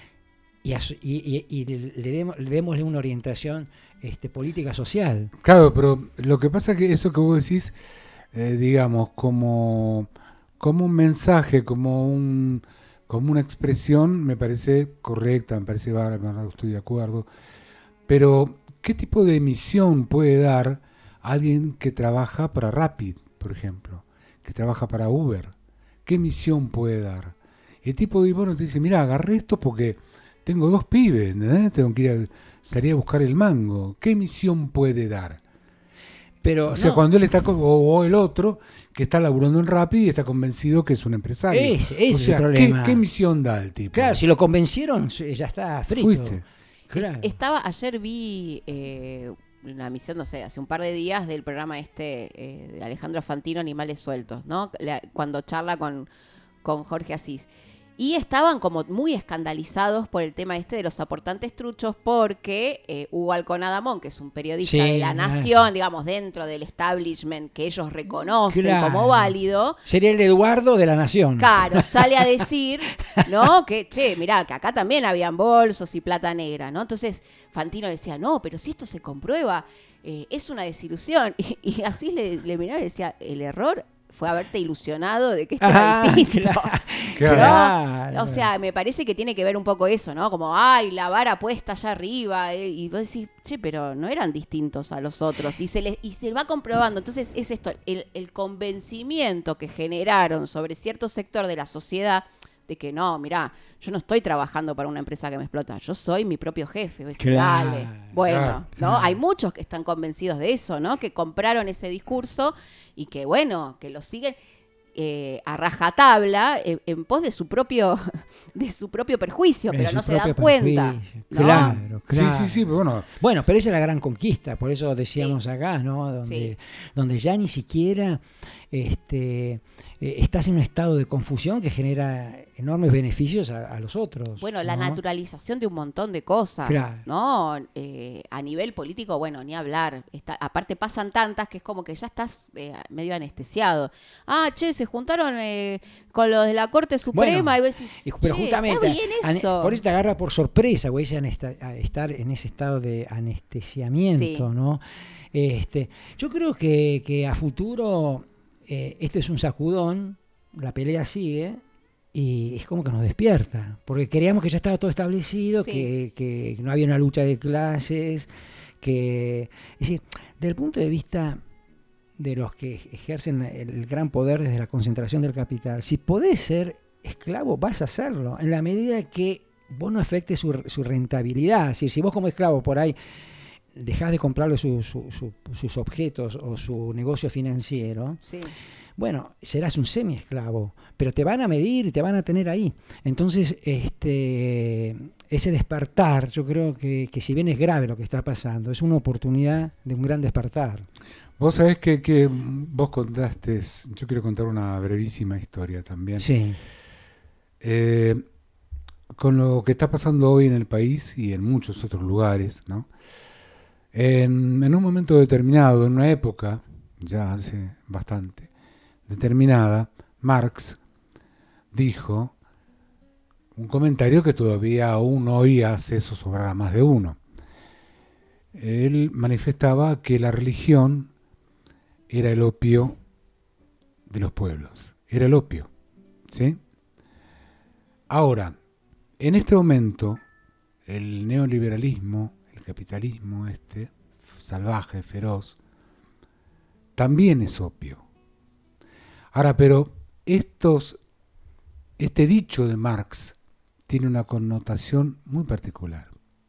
y, asu- y, y- y le, demos, le démosle una orientación este, política social. Claro, pero lo que pasa es que eso que vos decís, eh, digamos, como, como un mensaje, como un como una expresión, me parece correcta, me parece bárbaro, estoy de acuerdo. Pero, ¿qué tipo de emisión puede dar alguien que trabaja para Rapid, por ejemplo? Que trabaja para Uber. ¿Qué emisión puede dar? El tipo de bueno te dice, mira, agarré esto porque tengo dos pibes, ¿entendés? Tengo que ir a, salir a buscar el mango. ¿Qué emisión puede dar? Pero O sea, no, cuando él está, con, o, o el otro, que está laburando en Rapid y está convencido que es un empresario. ese, ese o sea, es el ¿qué, problema. ¿qué emisión da el tipo? Claro, si lo convencieron, ya está frito. Fuiste. Claro. Estaba, ayer vi eh, una misión, no sé, hace un par de días del programa este eh, de Alejandro Fantino, Animales Sueltos, ¿no? La- cuando charla con, con Jorge Asís. Y estaban como muy escandalizados por el tema este de los aportantes truchos porque eh, Hugo Alconadamón, que es un periodista Sí, de La claro. Nación, digamos, dentro del establishment que ellos reconocen Claro. como válido, Sería el Eduardo de la Nación. claro, sale a decir, ¿no? Que, che, mirá, que acá también habían bolsos y plata negra, ¿no? Entonces Fantino decía, no, pero si esto se comprueba, eh, es una desilusión. Y, y así le, le miraba y decía, el error fue haberte ilusionado de que esto Ah, era distinto. claro. Claro. Claro. O sea, me parece que tiene que ver un poco eso, ¿no? Como, ay, la vara puesta allá arriba. eh, y vos decís, che, pero no eran distintos a los otros. Y se les, y se va comprobando. Entonces es esto, el, el convencimiento que generaron sobre cierto sector de la sociedad de que no, mirá, yo no estoy trabajando para una empresa que me explota, yo soy mi propio jefe. Vos decís, Claro, dale. Bueno, claro, ¿no? claro. Hay muchos que están convencidos de eso, ¿no? Que compraron ese discurso y que, bueno, que lo siguen eh, a rajatabla eh, en pos de su propio de su propio perjuicio, En pero su no se dan propio cuenta. perjuicio. ¿no? Claro, claro. Sí, sí, sí, pero bueno, Bueno, pero esa es la gran conquista, por eso decíamos acá, ¿no? Donde, Sí. donde ya ni siquiera este, eh, estás en un estado de confusión que genera enormes beneficios a, a los otros. Bueno, la ¿no? naturalización de un montón de cosas, Claro. ¿no? Eh, a nivel político, bueno, ni hablar. Está, aparte pasan tantas que es como que ya estás eh, medio anestesiado. Ah, che, se juntaron eh, con los de la Corte Suprema Bueno, y vos decís, Y- pero che, justamente, está bien ane- eso. por eso te agarra por sorpresa, güey, ese anesta- a estar en ese estado de anestesiamiento, Sí. ¿no? Este, yo creo que, que a futuro eh, esto es un sacudón, la pelea sigue y es como que nos despierta, porque creíamos que ya estaba todo establecido, Sí. que, que no había una lucha de clases, que... Es decir, desde el punto de vista de los que ejercen el gran poder desde la concentración del capital, si podés ser esclavo, vas a hacerlo, en la medida que vos no afectes su, su rentabilidad. Es decir, si vos como esclavo por ahí dejás de comprarle su- su- su- sus objetos o su negocio financiero, Sí. bueno, serás un semi-esclavo, pero te van a medir y te van a tener ahí. Entonces, este, ese despertar, yo creo que, que si bien es grave lo que está pasando, es una oportunidad de un gran despertar. vos sabés que, que vos contaste, yo quiero contar una brevísima historia también. Sí, Eh, con lo que está pasando hoy en el país y en muchos otros lugares, ¿no? En, en un momento determinado, en una época, ya hace bastante, determinada, Marx dijo un comentario que todavía aún hoy hace zozobrar a más de uno. Él manifestaba que la religión era el opio de los pueblos, era el opio, ¿sí? Ahora, en este momento, el neoliberalismo, el capitalismo este, salvaje, feroz, también es opio. Ahora, pero estos, este dicho de Marx tiene una connotación muy particular.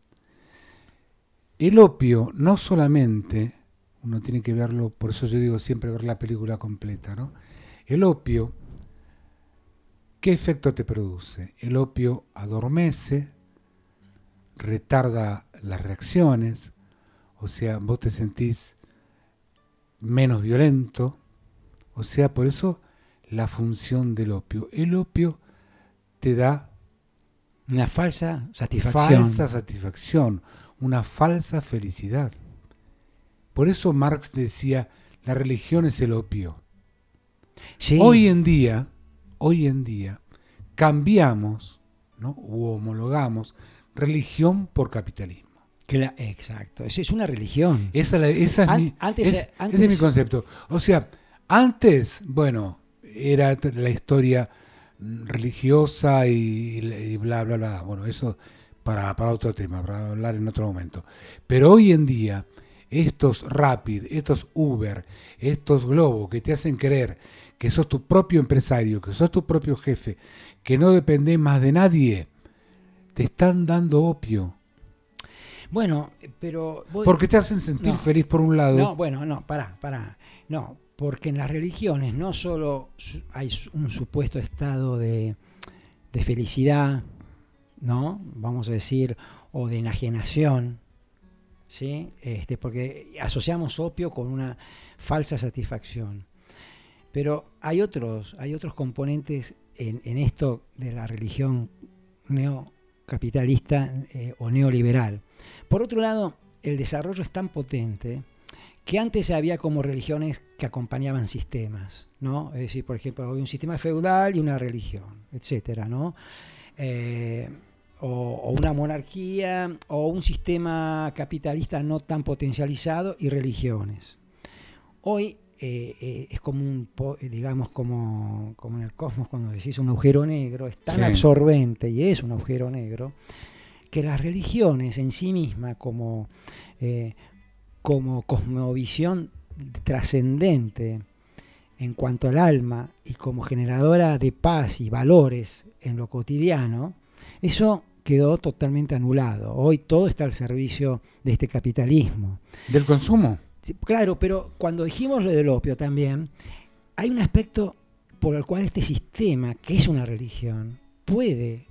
El opio no solamente, uno tiene que verlo, por eso yo digo siempre ver la película completa, ¿no? El opio, ¿qué efecto te produce? El opio adormece, retarda las reacciones, o sea, vos te sentís menos violento, o sea, por eso la función del opio. El opio te da una falsa satisfacción. Falsa satisfacción, una falsa felicidad. Por eso Marx decía, la religión es el opio. Sí. Hoy en día, hoy en día, cambiamos, ¿no? U homologamos religión por capitalismo. Cla- Exacto, eso es una religión. Esa, la- esa es An- mi, antes- es- antes- ese es mi concepto. O sea, antes, bueno, era t- la historia mm, religiosa y, y bla, bla, bla. Bueno, eso para, para otro tema, para hablar en otro momento. Pero hoy en día, estos Rapid, estos Uber, estos Globo que te hacen creer que sos tu propio empresario, que sos tu propio jefe, que no dependés más de nadie, te están dando opio. Bueno, pero... vos- Porque te hacen sentir No. feliz por un lado. No, bueno, no, pará, pará. No, porque en las religiones no solo su- hay su- un supuesto estado de, de felicidad, ¿no? Vamos a decir, o de enajenación, ¿sí? Este, porque asociamos opio con una falsa satisfacción. Pero hay otros, hay otros componentes en, en esto de la religión neocapitalista eh, o neoliberal. Por otro lado, el desarrollo es tan potente que antes había como religiones que acompañaban sistemas, ¿no? Es decir, por ejemplo, había un sistema feudal y una religión, etcétera, ¿no? Eh, o, o una monarquía o un sistema capitalista no tan potencializado y religiones. Hoy eh, eh, es como un, po- digamos, como, como en el cosmos cuando decís un agujero negro, es tan Sí. absorbente y es un agujero negro que las religiones en sí mismas como, eh, como cosmovisión trascendente en cuanto al alma y como generadora de paz y valores en lo cotidiano, eso quedó totalmente anulado. Hoy todo está al servicio de este capitalismo. Del consumo. Sí, claro, pero cuando dijimos lo del opio también, hay un aspecto por el cual este sistema, que es una religión, puede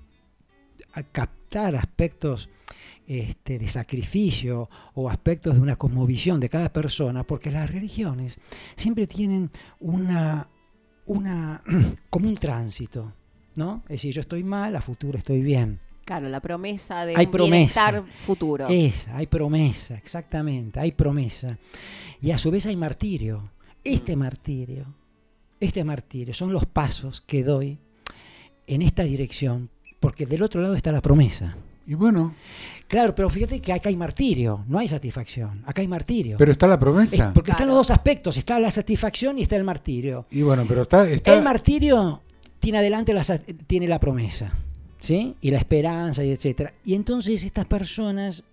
a- captar aspectos este, de sacrificio o aspectos de una cosmovisión de cada persona, porque las religiones siempre tienen una, una como un tránsito, ¿no? Es decir, yo estoy mal, a futuro estoy bien. Claro, la promesa de Hay un promesa. bienestar futuro. Esa, hay promesa, exactamente, hay promesa. Y a su vez hay martirio. Este martirio, este martirio son los pasos que doy en esta dirección, porque del otro lado está la promesa. Y bueno, Claro, pero fíjate que acá hay martirio, no hay satisfacción, acá hay martirio. pero está la Es promesa. porque están Claro. los dos aspectos, está la satisfacción y está el martirio. Y bueno, pero está... está El martirio tiene adelante la, sa- tiene la promesa, ¿sí? Y la esperanza y etcétera. Y entonces estas personas,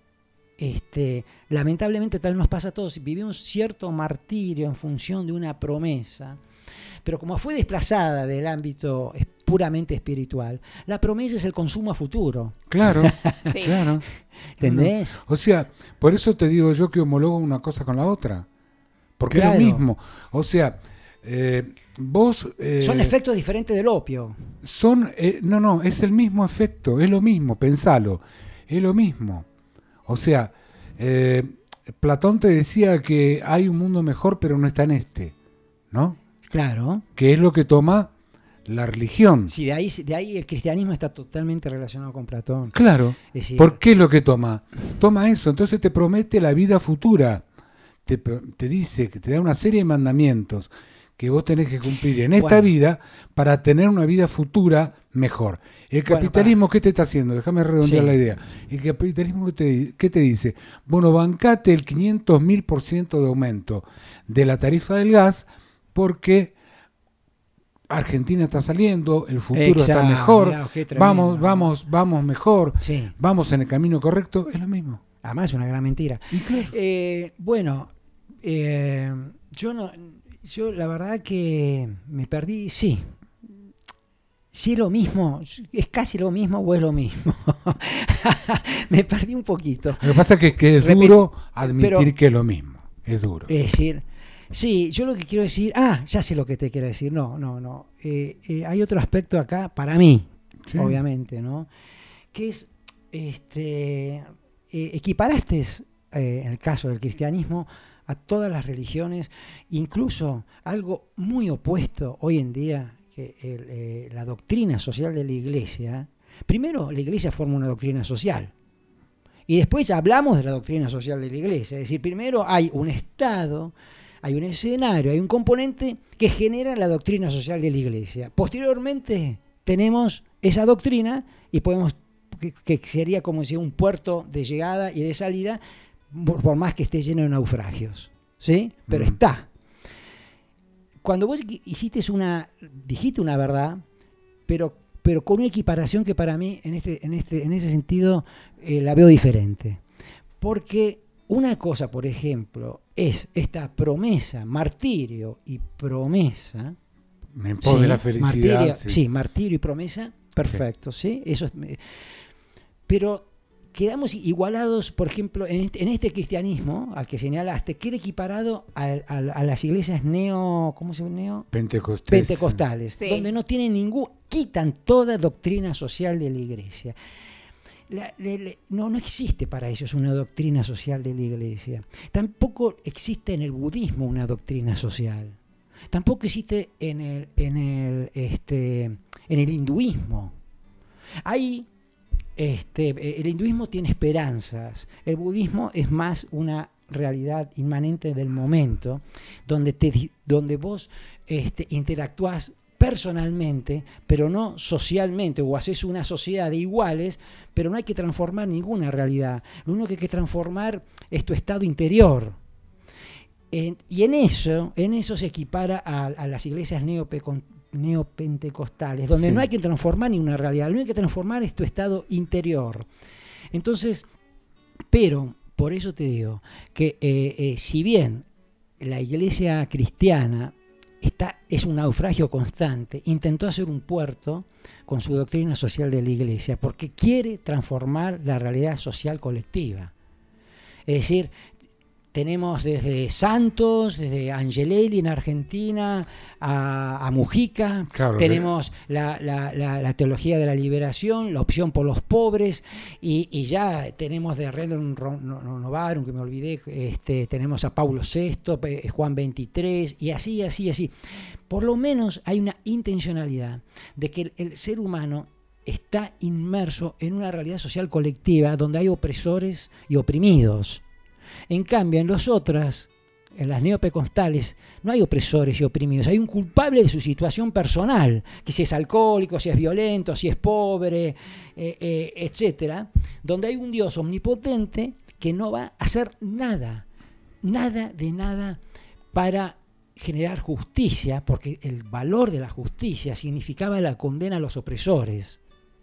este, lamentablemente tal vez nos pasa a todos, vivimos cierto martirio en función de una promesa, pero como fue desplazada del ámbito es- puramente espiritual, la promesa es el consumo a futuro, Claro, Sí. claro. ¿entendés? O sea, por eso te digo yo que homologo una cosa con la otra. Porque Claro. es lo mismo. O sea, eh, vos... eh, Son efectos diferentes del opio. Son, eh, no, no, es el mismo efecto, es lo mismo, pensalo, es lo mismo. O sea, eh, Platón te decía que hay un mundo mejor, pero no está en este, ¿no? Claro. Que es lo que toma la religión. Sí, de ahí, de ahí el cristianismo está totalmente relacionado con Platón. Claro. Es decir, ¿Por qué es lo que toma? Toma eso, entonces te promete la vida futura. Te, te dice que te da una serie de mandamientos que vos tenés que cumplir en esta Bueno. vida para tener una vida futura mejor. El Bueno, capitalismo, ¿qué te está haciendo? Déjame redondear Sí. la idea. El capitalismo, ¿qué te, qué te dice? Bueno, bancate el quinientos mil por ciento de aumento de la tarifa del gas porque Argentina está saliendo, el futuro está Exacto, mejor, mirá, qué tremendo, vamos, ¿no? vamos, vamos mejor, sí, vamos en el camino correcto, es lo mismo. además es una gran mentira. Y claro, Eh, bueno, eh, yo no, yo la verdad que me perdí, sí. Sí es lo mismo, es casi lo mismo o es lo mismo. Me perdí un poquito. lo que pasa es que, que es Repet- duro admitir pero- que es lo mismo, es duro. Es decir, sí, yo lo que quiero decir, ah, ya sé lo que te quiero decir, no, no, no. Eh, eh, hay otro aspecto acá, para mí, Sí. obviamente, ¿no? Que es, este, eh, equiparaste, eh, en el caso del cristianismo, a todas las religiones, incluso algo muy opuesto hoy en día, que el, eh, la doctrina social de la Iglesia, primero la Iglesia forma una doctrina social y después hablamos de la doctrina social de la Iglesia. Es decir, primero hay un Estado, hay un escenario, hay un componente que genera la doctrina social de la Iglesia. Posteriormente tenemos esa doctrina y podemos, que, que sería como si un puerto de llegada y de salida, por, por más que esté lleno de naufragios, ¿sí? Pero mm. está. Cuando vos hiciste una, dijiste una verdad, pero pero con una equiparación que para mí en este, en este, en ese sentido eh, la veo diferente. Porque una cosa, por ejemplo, es esta promesa, martirio y promesa. En pos sí, de la felicidad. Martirio, sí. sí, martirio y promesa, perfecto, sí. ¿sí? Eso es, pero quedamos igualados, por ejemplo, en este, en este cristianismo al que señalaste, queda equiparado a, a, a las iglesias neo, ¿cómo se llama? Neo? Pentecostales. Pentecostales, sí. donde no tienen ningún, quitan toda doctrina social de la iglesia. La, la, la, no, no existe para ellos una doctrina social de la iglesia. Tampoco existe en el budismo una doctrina social. Tampoco existe en el, en el, este, en el hinduismo. Hay Este, el hinduismo tiene esperanzas, el budismo es más una realidad inmanente del momento, donde, te, donde vos este, interactuás personalmente, pero no socialmente, o haces una sociedad de iguales, pero no hay que transformar ninguna realidad, lo único que hay que transformar es tu estado interior. En, y en eso, en eso se equipara a, a las iglesias neopentecostales, neopentecostales, donde sí. no hay que transformar ni una realidad, lo único que hay que transformar es tu estado interior. Entonces, pero por eso te digo que eh, eh, si bien la iglesia cristiana está, es un naufragio constante, intentó hacer un puerto con su doctrina social de la iglesia, porque quiere transformar la realidad social colectiva. Es decir, tenemos desde Santos, desde Angelelli en Argentina, a, a Mujica, claro, tenemos la, la, la, la teología de la liberación, la opción por los pobres, y, y ya tenemos de Rendon Novarum, que me olvidé, este, tenemos a Paulo sexto, Juan veintitrés, y así, así, así. Por lo menos hay una intencionalidad de que el, el ser humano está inmerso en una realidad social colectiva donde hay opresores y oprimidos. En cambio, en las otras, en las neopentecostales, no hay opresores y oprimidos, hay un culpable de su situación personal, que si es alcohólico, si es violento, si es pobre, eh, eh, etcétera, donde hay un Dios omnipotente que no va a hacer nada, nada de nada para generar justicia, porque el valor de la justicia significaba la condena a los opresores.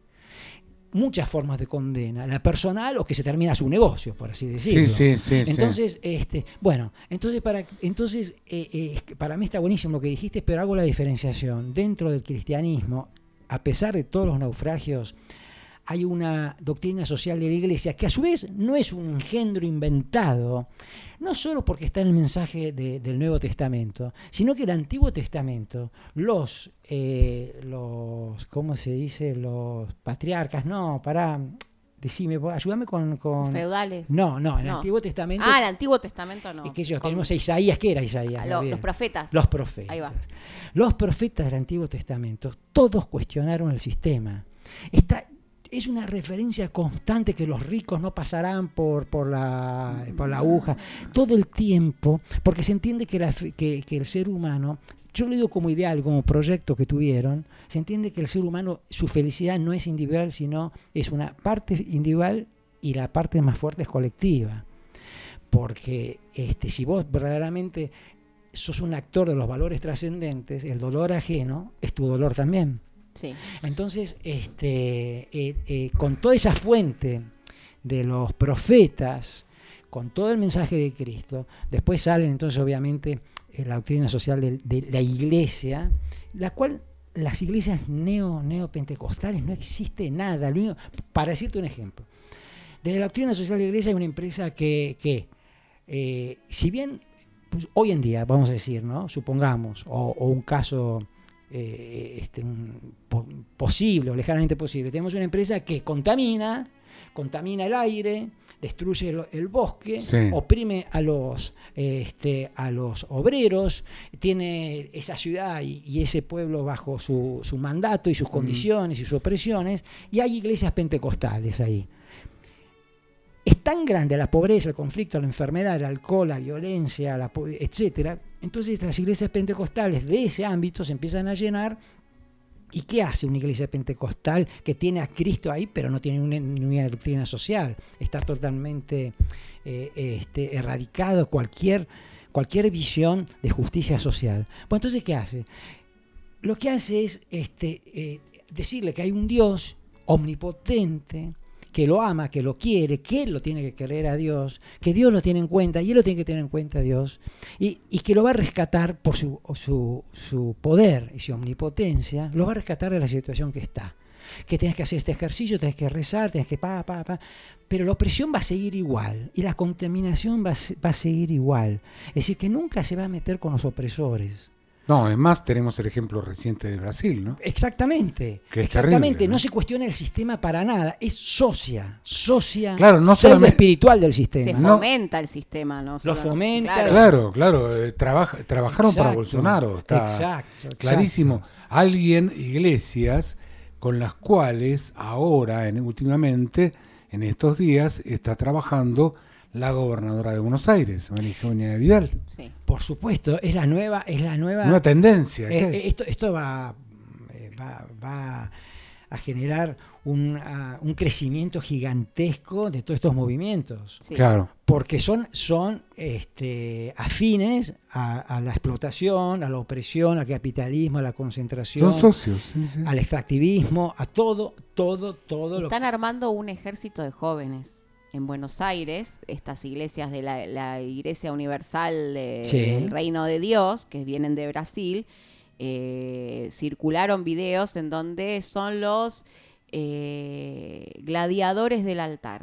Muchas formas de condena, la personal o que se termina su negocio, por así decirlo. Sí, sí, sí. Entonces, sí. este, bueno, entonces para, entonces eh, eh, para mí está buenísimo lo que dijiste, pero hago la diferenciación. Dentro del cristianismo, a pesar de todos los naufragios, hay una doctrina social de la iglesia que a su vez no es un engendro inventado, no solo porque está en el mensaje de, del Nuevo Testamento, sino que el Antiguo Testamento, los, eh, los ¿cómo se dice? Los patriarcas, no, pará, decime, ayúdame con... con... feudales. No, no, el no. Antiguo Testamento... Ah, el Antiguo Testamento no. Es que yo, tenemos a Isaías, ¿qué era Isaías? Lo, los profetas. Los profetas. Ahí va. Los profetas del Antiguo Testamento, todos cuestionaron el sistema. Está... Es una referencia constante que los ricos no pasarán por, por, la, por la aguja todo el tiempo, porque se entiende que, la, que, que el ser humano, yo lo digo como ideal, como proyecto que tuvieron, se entiende que el ser humano, su felicidad no es individual, sino es una parte individual y la parte más fuerte es colectiva. Porque este, si vos verdaderamente sos un actor de los valores trascendentes, el dolor ajeno es tu dolor también. Sí. Entonces, este, eh, eh, con toda esa fuente de los profetas, con todo el mensaje de Cristo, después salen entonces obviamente eh, la doctrina social de, de la iglesia, la cual las iglesias neo, neopentecostales no existe nada. Lo único, para decirte un ejemplo, desde la doctrina social de la iglesia hay una empresa que, que eh, si bien pues, hoy en día, vamos a decir, ¿no? Supongamos, o, o un caso... Eh, este, un, po, posible o lejanamente posible, tenemos una empresa que contamina, contamina el aire, destruye el, el bosque, Sí. oprime a los, este, a los obreros, tiene esa ciudad y, y ese pueblo bajo su, su mandato y sus condiciones y sus opresiones, y hay iglesias pentecostales ahí. Es tan grande la pobreza, el conflicto, la enfermedad, el alcohol, la violencia, la, etcétera. Entonces las iglesias pentecostales de ese ámbito se empiezan a llenar. ¿Y qué hace una iglesia pentecostal que tiene a Cristo ahí, pero no tiene una, una doctrina social? Está totalmente eh, este, erradicado cualquier, cualquier visión de justicia social. Bueno, entonces, ¿qué hace? Lo que hace es este, eh, decirle que hay un Dios omnipotente, que lo ama, que lo quiere, que él lo tiene que querer a Dios, que Dios lo tiene en cuenta y él lo tiene que tener en cuenta a Dios, y, y que lo va a rescatar por su, su, su poder y su omnipotencia, lo va a rescatar de la situación que está. Que tienes que hacer este ejercicio, tienes que rezar, tienes que pa, pa, pa, pero la opresión va a seguir igual y la contaminación va a, va a seguir igual. Es decir, que nunca se va a meter con los opresores. No, además tenemos el ejemplo reciente de Brasil, ¿no? Exactamente, Que es exactamente, terrible, ¿no? ¿no? se cuestiona el sistema para nada, es socia, socia, Claro, no pseudo solamente- espiritual del Se sistema. No. fomenta el sistema, ¿no? Solo fomenta. claro. Claro, claro, eh, trabaja- trabajaron para Exacto, Bolsonaro, está exacto, exacto. clarísimo. Alguien, iglesias, con las cuales ahora, en, últimamente, en estos días, está trabajando la gobernadora de Buenos Aires, María Eugenia Vidal. Sí. Por supuesto, es la nueva, es la nueva. Una tendencia. eh, ¿qué? eh, esto, esto va, eh, va, va a generar un, a- un crecimiento gigantesco de todos estos movimientos. Sí. Claro. Porque son, son este, afines a, a la explotación, a la opresión, al capitalismo, a la concentración, Son socios. Sí, sí. al extractivismo, a todo, todo, todo lo Están armando un ejército de jóvenes en Buenos Aires, estas iglesias de la, la Iglesia Universal de- Sí. del Reino de Dios, que vienen de Brasil, eh, circularon videos en donde son los eh, gladiadores del altar.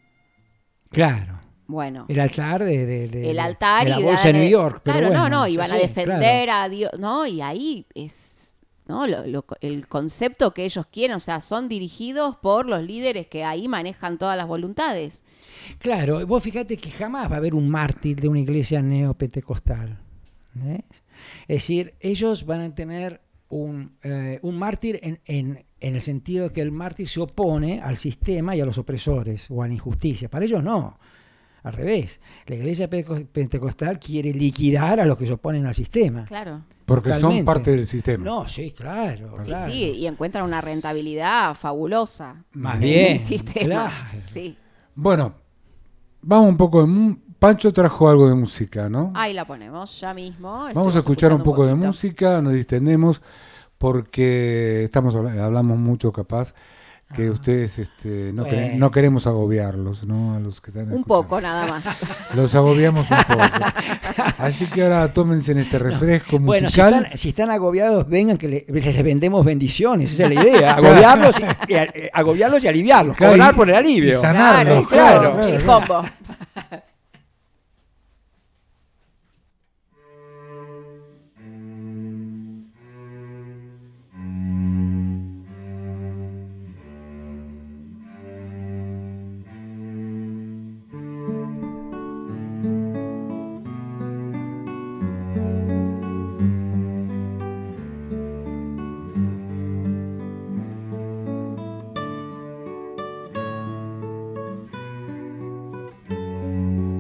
Claro. Bueno, El altar de, de- de- el altar de la y bolsa de dan- New York. pero Claro, bueno, no, no, sí, iban a sí, defender claro. a Dios, ¿no? Y ahí es, ¿no? Lo- lo- el concepto que ellos quieren, o sea, son dirigidos por los líderes que ahí manejan todas las voluntades. Claro, vos fíjate que jamás va a haber un mártir de una iglesia neopentecostal. ¿Ves? Es decir, ellos van a tener un, eh, un mártir en, en, en el sentido que el mártir se opone al sistema y a los opresores o a la injusticia. Para ellos no, al revés. La iglesia peco- pentecostal quiere liquidar a los que se oponen al sistema. Claro. Porque son Totalmente. parte del sistema. No, sí, claro. Sí, claro. sí, y encuentran una rentabilidad fabulosa. Más en bien, el sistema. claro. Sí. Bueno, vamos un poco de... mu- Pancho trajo algo de música, ¿no? Ahí la ponemos ya mismo. Vamos a Estuvimos escuchar un escuchando poco de poquito. música, nos distendemos porque estamos habla- hablamos mucho capaz que Ah. ustedes este, no, quere- Bueno. no queremos agobiarlos, ¿no? A los que están Un escuchando. poco nada más. Los agobiamos un poco. Así que ahora tómense en este refresco Bueno, si musical. están, si están agobiados, vengan que le- les vendemos bendiciones. Esa es la idea. Agobiarlos y, y, eh, agobiarlos y aliviarlos. Claro, Cobrar y- por el alivio. y sanarlos, claro, claro, claro, claro, el claro. combo. Thank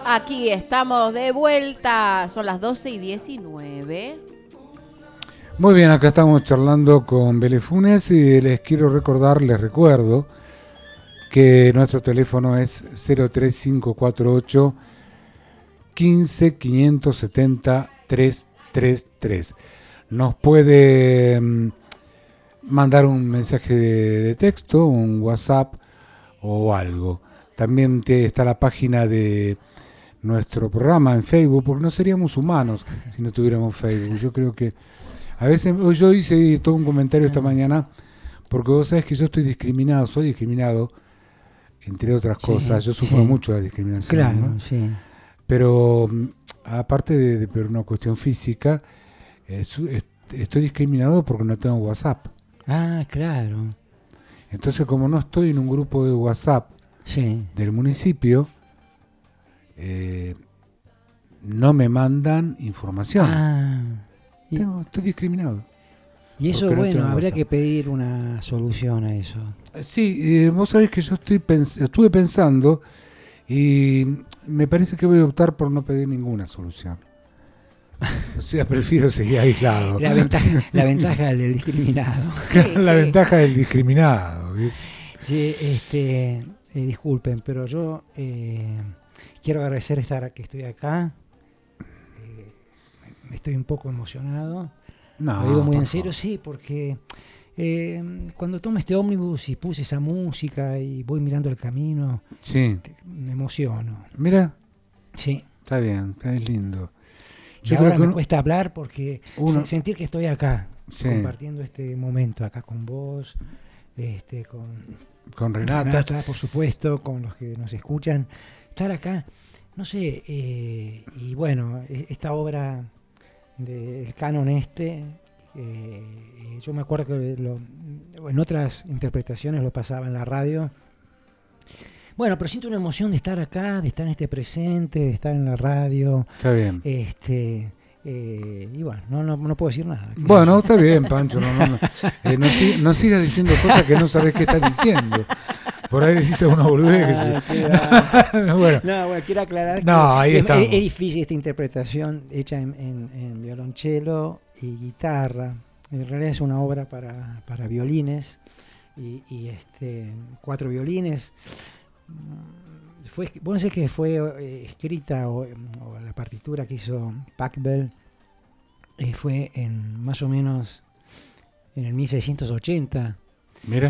Aquí estamos de vuelta. Son las doce y diecinueve. Muy bien, acá estamos charlando con Bele Funes y les quiero recordar, les recuerdo que nuestro teléfono es cero tres cinco cuatro ocho uno cinco cinco siete cero tres tres tres. Nos puede mm, mandar un mensaje de, de texto, un WhatsApp o algo. También te, está la página de nuestro programa en Facebook, porque no seríamos humanos si no tuviéramos Facebook. Yo creo que a veces, yo hice todo un comentario esta mañana, porque vos sabés que yo estoy discriminado, soy discriminado, entre otras cosas. Sí, yo sufro sí. mucho de discriminación, Claro, ¿no? sí. Pero aparte de, de por una cuestión física, eh, su, est, estoy discriminado porque no tengo WhatsApp. Ah, claro. Entonces, como no estoy en un grupo de WhatsApp Sí. del municipio, eh, no me mandan información. Ah. Y, Tengo, estoy discriminado. y eso, porque no bueno, tengo habría WhatsApp. que pedir una solución a eso. Sí, eh, vos sabés que yo estoy pens- estuve pensando y me parece que voy a optar por no pedir ninguna solución. O sea, prefiero seguir aislado. La ventaja, la ventaja del discriminado. Sí, La sí. ventaja del discriminado. ¿Viste? Sí, este, eh, disculpen, pero yo eh, quiero agradecer estar que estoy acá. Eh, estoy un poco emocionado. No, Lo digo muy por en serio, favor. sí, porque eh, cuando tomo este ómnibus y puse esa música y voy mirando el camino, Sí, te- me emociono. mira, Sí. está bien, está lindo. Y Yo ahora creo que me uno- cuesta hablar porque uno- se- sentir que estoy acá, Sí. compartiendo este momento acá con vos, este, con con Renata, Renata, por supuesto, con los que nos escuchan, estar acá, no sé, eh, y bueno, e- esta obra del canon este, eh, yo me acuerdo que lo- en otras interpretaciones lo pasaba en la radio. Bueno, pero siento una emoción de estar acá, de estar en este presente, de estar en la radio, está bien. este, eh, y bueno, no, no, no puedo decir nada. Bueno, está bien, Pancho. No, no, no. Eh, no, si- no sigas diciendo cosas que no sabes qué estás diciendo. Por ahí decís alguna boludez. que Ah, sí. qué va. No, bueno, No, bueno, quiero aclarar No, que ahí es, estamos. es- es difícil esta interpretación hecha en, en- en violonchelo y guitarra. En realidad es una obra para, para violines y, y, este, cuatro violines. Mm, Fue, bueno, sé que fue eh, escrita o, o la partitura que hizo Pachelbel eh, fue en más o menos en el mil seiscientos ochenta. mira.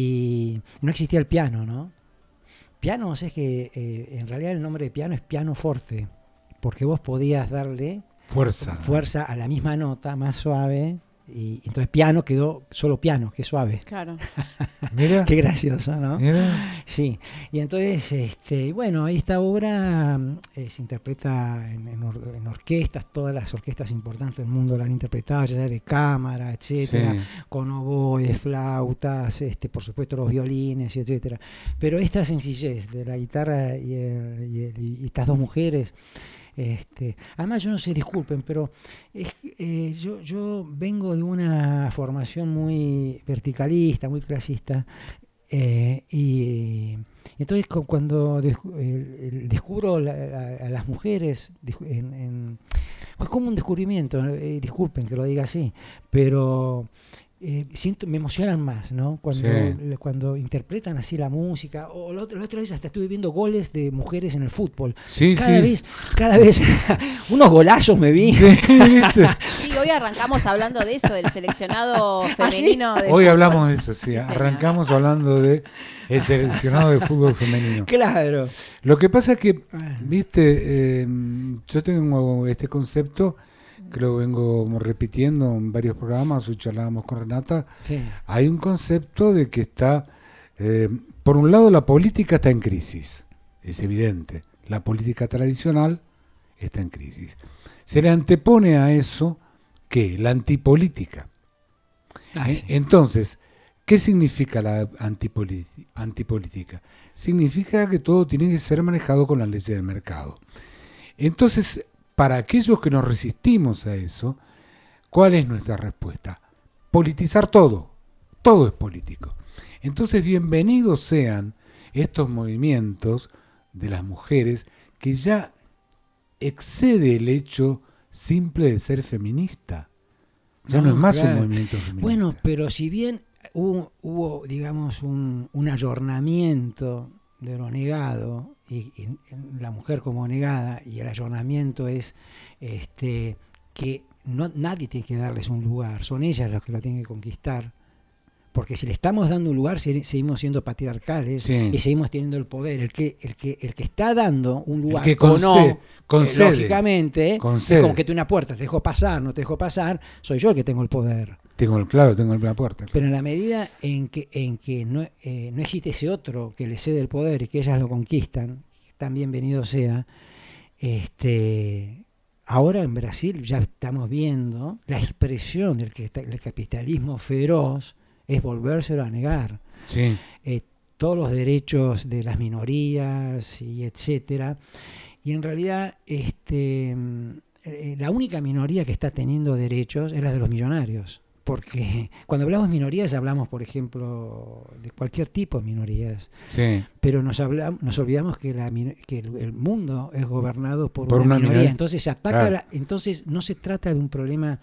Y no existía el piano, ¿no? Piano, o sea, es que eh, en realidad el nombre de piano es pianoforte, porque vos podías darle Fuerza. fuerza a la misma nota, más suave, y entonces piano quedó solo piano, que suave. Claro. Mira. Qué gracioso, ¿no? Mira. Sí, y entonces, este, bueno, esta obra mm, eh, se interpreta en, en or- en orquestas, todas las orquestas importantes del mundo la han interpretado, ya sea de cámara, etcétera, Sí. con oboes, flautas, este, por supuesto los violines, etcétera. Pero esta sencillez de la guitarra y, el- y el- y estas dos mujeres, este, además yo no sé, disculpen, pero es, eh, yo, yo vengo de una formación muy verticalista, muy clasista, eh, y entonces cu- cuando descu- el- el- descubro la- la- a las mujeres, discu- en, en- es como un descubrimiento, eh, disculpen que lo diga así, pero eh, siento, me emocionan más, ¿no? Cuando, Sí. le- cuando interpretan así la música, o la otra, la otra vez hasta estuve viendo goles de mujeres en el fútbol. Sí, Cada sí. vez, cada vez, unos golazos me vi. Sí, ¿viste? Sí, hoy arrancamos hablando de eso, del seleccionado ¿Ah, sí? femenino. de Hoy fútbol. hablamos de eso, sí. Sí, señor. Arrancamos hablando de el seleccionado de fútbol femenino. Claro. Lo que pasa es que, Ah. viste, eh, yo tengo este concepto que lo vengo repitiendo en varios programas, hoy charlábamos con Renata. Sí. Hay un concepto de que está, eh, por un lado la política está en crisis, es evidente, la política tradicional está en crisis. Se le antepone a eso que la antipolítica. Ah, Eh, sí. Entonces, ¿qué significa la antipoliti- antipolítica? Significa que todo tiene que ser manejado con las leyes del mercado. Entonces, para aquellos que nos resistimos a eso, ¿cuál es nuestra respuesta? Politizar todo. Todo es político. Entonces, bienvenidos sean estos movimientos de las mujeres que ya excede el hecho simple de ser feminista. Ya no, no es más claro. un movimiento feminista. Bueno, pero si bien hubo, hubo digamos, un, un ayornamiento de lo negado, y, y la mujer como negada, y el ayornamiento es este que no, nadie tiene que darles un lugar, son ellas las que lo tienen que conquistar. Porque si le estamos dando un lugar, seguimos siendo patriarcales, sí. y seguimos teniendo el poder. El que, el que, el que está dando un lugar, el que concede, o no, concede, eh, lógicamente, concede. Es como que te una puerta, te dejo pasar, no te dejo pasar, soy yo el que tengo el poder. Tengo el claro, tengo la puerta. Claro. Pero en la medida en que, en que no, eh, no existe ese otro que le cede el poder y que ellas lo conquistan, tan bienvenido sea, este... Ahora en Brasil ya estamos viendo la expresión del, que, del capitalismo feroz, es volvérselo a negar. Sí. Eh, todos los derechos de las minorías y etcétera. Y en realidad este, eh, la única minoría que está teniendo derechos es la de los millonarios. Porque cuando hablamos de minorías hablamos, por ejemplo, de cualquier tipo de minorías. Sí. Pero nos hablamos, nos olvidamos que, la, que el, el mundo es gobernado por, por una, una minoría. minoría. Entonces se ataca claro. la, entonces no se trata de un problema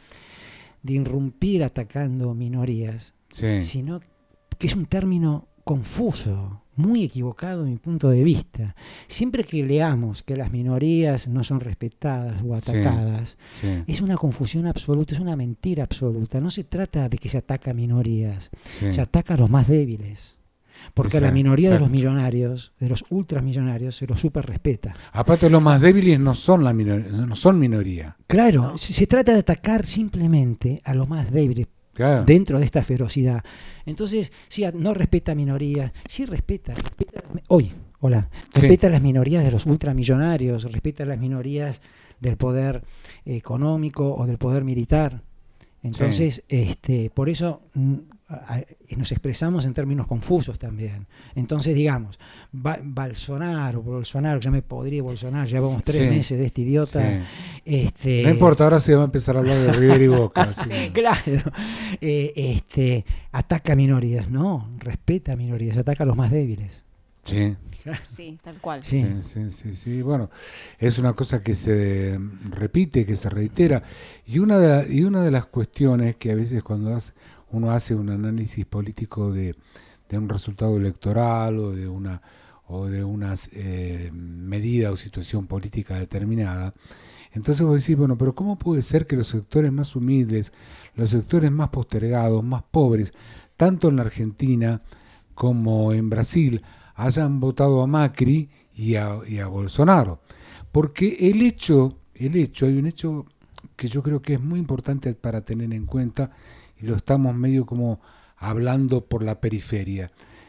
de irrumpir atacando minorías, sí. sino que es un término confuso, muy equivocado de mi punto de vista. Siempre que leamos que las minorías no son respetadas o atacadas, sí, sí. es una confusión absoluta, es una mentira absoluta. No se trata de que se ataca a minorías, sí. se ataca a los más débiles. Porque exacto, a la minoría exacto. de los millonarios, de los ultramillonarios, se los super respeta. Aparte, los más débiles no son la minoría, no son minoría. Claro, no. se, se trata de atacar simplemente a los más débiles. Claro. Dentro de esta ferocidad. Entonces, sí, no respeta minorías, sí respeta, respeta hoy, hola, respeta sí. las minorías de los ultramillonarios, respeta las minorías del poder económico o del poder militar. Entonces, sí. este, por eso mm, a, a, nos expresamos en términos confusos también. Entonces, digamos, ba, Bolsonaro, Bolsonaro, ya me podría Bolsonaro, ya vamos tres sí. meses de este idiota. Sí. Este, no importa, ahora se va a empezar a hablar de River y Boca. Sí. Claro, eh, este, ataca a minorías, no, respeta a minorías, ataca a los más débiles. Sí. Sí, tal cual. Sí. Sí, sí, sí, sí. Bueno, es una cosa que se repite, que se reitera. Y una de, la, y una de las cuestiones que a veces cuando hace, uno hace un análisis político de, de un resultado electoral o de una o de una eh, medida o situación política determinada, entonces vos decís, bueno, pero ¿cómo puede ser que los sectores más humildes, los sectores más postergados, más pobres, tanto en la Argentina como en Brasil, hayan votado a Macri y a, y a Bolsonaro? Porque el hecho, el hecho, hay un hecho que yo creo que es muy importante para tener en cuenta, y lo estamos medio como hablando por la periferia.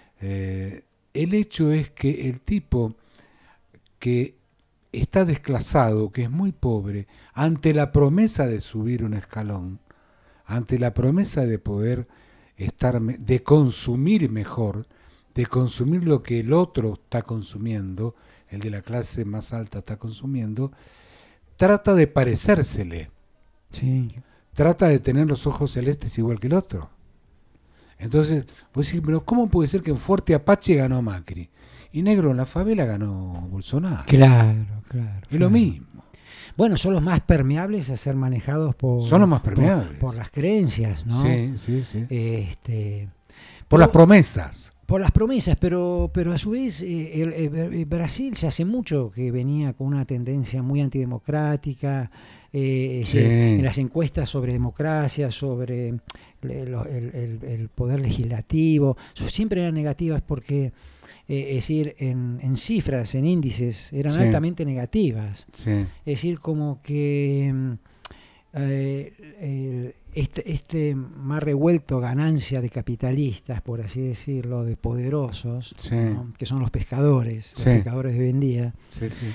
Eh, el hecho es que el tipo que está desclasado, que es muy pobre, ante la promesa de subir un escalón, ante la promesa de poder estar, de consumir mejor, de consumir lo que el otro está consumiendo, el de la clase más alta está consumiendo, trata de parecérsele. Sí. Trata de tener los ojos celestes igual que el otro. Entonces, vos decís, pero ¿cómo puede ser que en Fuerte Apache ganó Macri? Y negro, en la favela ganó Bolsonaro. Claro, claro. Es claro. lo mismo. Bueno, son los más permeables a ser manejados por... Son los más permeables. Por, por las creencias, ¿no? Sí, sí, sí. Este, por pero, las promesas. Por las promesas, pero pero a su vez eh, el, el, el Brasil ya hace mucho que venía con una tendencia muy antidemocrática, eh, sí. en las encuestas sobre democracia, sobre el, el, el poder legislativo, siempre eran negativas porque, eh, es decir, en, en cifras, en índices, eran sí. altamente negativas. Sí. Es decir, como que... Eh, el, este, este más revuelto ganancia de capitalistas, por así decirlo, de poderosos, sí. ¿no? Que son los pescadores, sí. los pescadores de hoy en día. Sí, sí.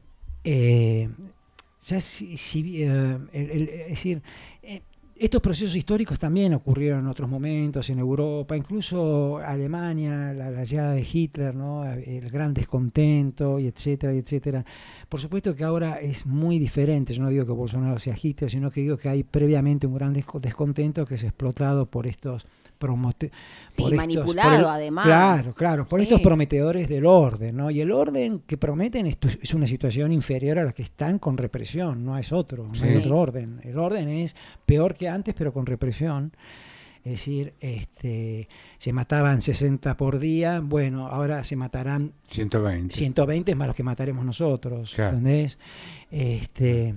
Eh, ya si, si eh, el, el, es decir, eh, estos procesos históricos también ocurrieron en otros momentos en Europa, incluso Alemania, la, la llegada de Hitler, ¿no? El gran descontento, y etcétera, y etcétera. Por supuesto que ahora es muy diferente. Yo no digo que Bolsonaro sea Hitler, sino que digo que hay previamente un gran descontento que es explotado por estos promote, Sí, por manipulado por el- además. Claro, claro, por Sí. estos prometedores del orden, ¿no? Y el orden que prometen es, tu- es una situación inferior a la que están con represión, no es otro, no Sí. es otro orden. El orden es peor que antes, pero con represión. Es decir, este, se mataban sesenta por día, bueno, ahora se matarán ciento veinte. ciento veinte más los que mataremos nosotros, Claro. ¿entendés? Este,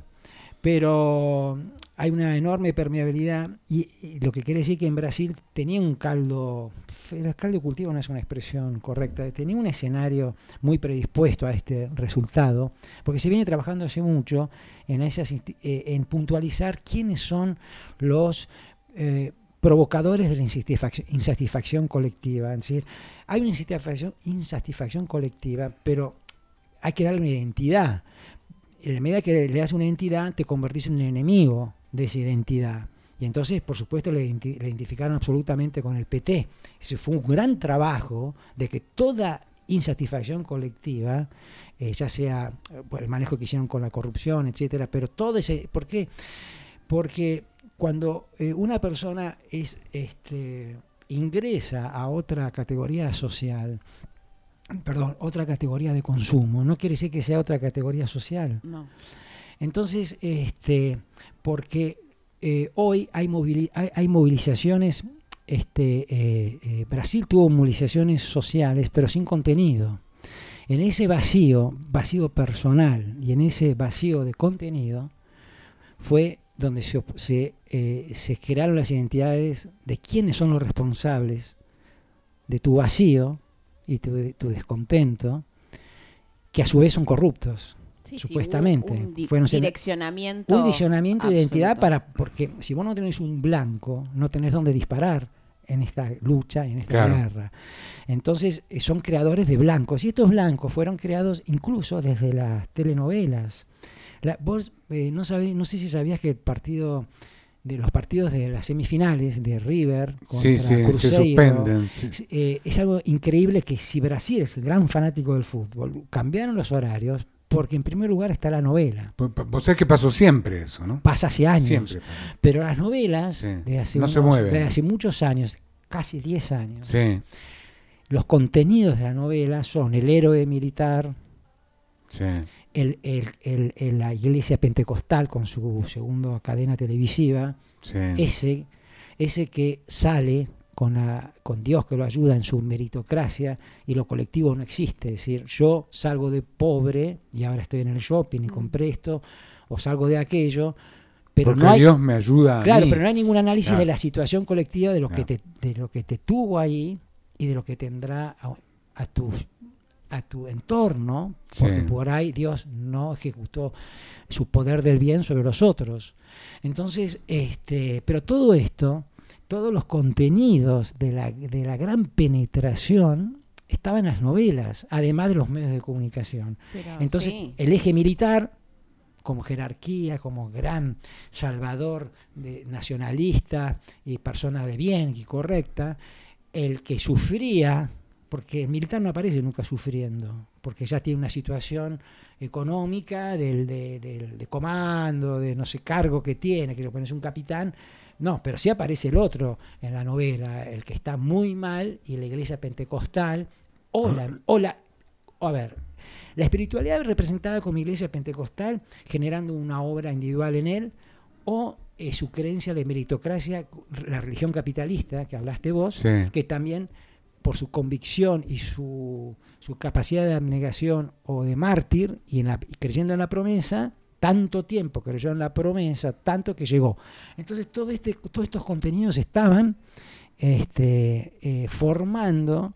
pero hay una enorme permeabilidad y, y lo que quiere decir que en Brasil tenía un caldo, el caldo de cultivo no es una expresión correcta, tenía un escenario muy predispuesto a este resultado, porque se viene trabajando hace mucho en, esas, insti- eh, en puntualizar quiénes son los eh, provocadores de la insatisfacción, insatisfacción colectiva. Es decir, hay una insatisfacción, insatisfacción colectiva, pero hay que darle una identidad. En la medida que le das una identidad, te convertís en un enemigo de esa identidad. Y entonces, por supuesto, le, identi- le identificaron absolutamente con el P T. Ese fue un gran trabajo de que toda insatisfacción colectiva, eh, ya sea eh, el manejo que hicieron con la corrupción, etcétera, pero todo ese... ¿Por qué? Porque cuando eh, una persona es este, ingresa a otra categoría social, perdón, otra categoría de consumo, no quiere decir que sea otra categoría social. No. Entonces, este, porque eh, hoy hay, movili- hay, hay movilizaciones, este, eh, eh, Brasil tuvo movilizaciones sociales, pero sin contenido. En ese vacío, vacío personal y en ese vacío de contenido, fue donde se, op- se, eh, se crearon las identidades de quiénes son los responsables de tu vacío y tu, de tu descontento, que a su vez son corruptos. Sí, sí, Supuestamente. un, un di- Fueron seme- direccionamiento. Un direccionamiento de identidad absoluto. para, porque si vos no tenés un blanco, no tenés dónde disparar en esta lucha, en esta Claro. guerra. Entonces eh, son creadores de blancos, y estos blancos fueron creados incluso desde las telenovelas. La, vos eh, no sabés, no sé si sabías que el partido de los partidos de las semifinales de River contra Sí, sí, se Cruzeiro, suspenden. Sí. es, eh, es algo increíble que si Brasil es el gran fanático del fútbol, cambiaron los horarios porque en primer lugar está la novela. Pues, pues, Vos sabés que pasó siempre eso, ¿no? Pasa hace años. Siempre. Pero las novelas, Sí. de hace No unos- se mueven. de hace muchos años, casi diez años, Sí, los contenidos de la novela son el héroe militar, sí. el, el- el- el- la iglesia pentecostal con su segunda cadena televisiva, Sí. ese, ese que sale con, la, con Dios que lo ayuda en su meritocracia y lo colectivo no existe. Es decir, yo salgo de pobre y ahora estoy en el shopping y compré esto, o salgo de aquello, pero Porque no hay, Dios me ayuda a claro, mí. pero no hay ningún análisis Claro. de la situación colectiva de lo, que Claro. te, de lo que te tuvo ahí y de lo que tendrá a, a tu a tu entorno, porque Sí. por ahí Dios no ejecutó su poder del bien sobre los otros. Entonces, este, pero todo esto, todos los contenidos de la, de la gran penetración estaban en las novelas, además de los medios de comunicación. Pero, Entonces, sí. el eje militar, como jerarquía, como gran salvador de, nacionalista y persona de bien y correcta, el que sufría, porque el militar no aparece nunca sufriendo, porque ya tiene una situación económica del, de, del- de comando, de no sé, cargo que tiene, que lo pones un capitán. No, pero sí aparece el otro en la novela, el que está muy mal, y la iglesia pentecostal, o la, o la o a ver, la espiritualidad representada como iglesia pentecostal, generando una obra individual en él, o eh, su creencia de meritocracia, la religión capitalista, que hablaste vos, Sí. que también por su convicción y su, su capacidad de abnegación o de mártir, y, en la, y creyendo en la promesa, tanto tiempo creyó en la promesa, tanto que llegó. Entonces todo este, todos estos contenidos estaban este, eh, formando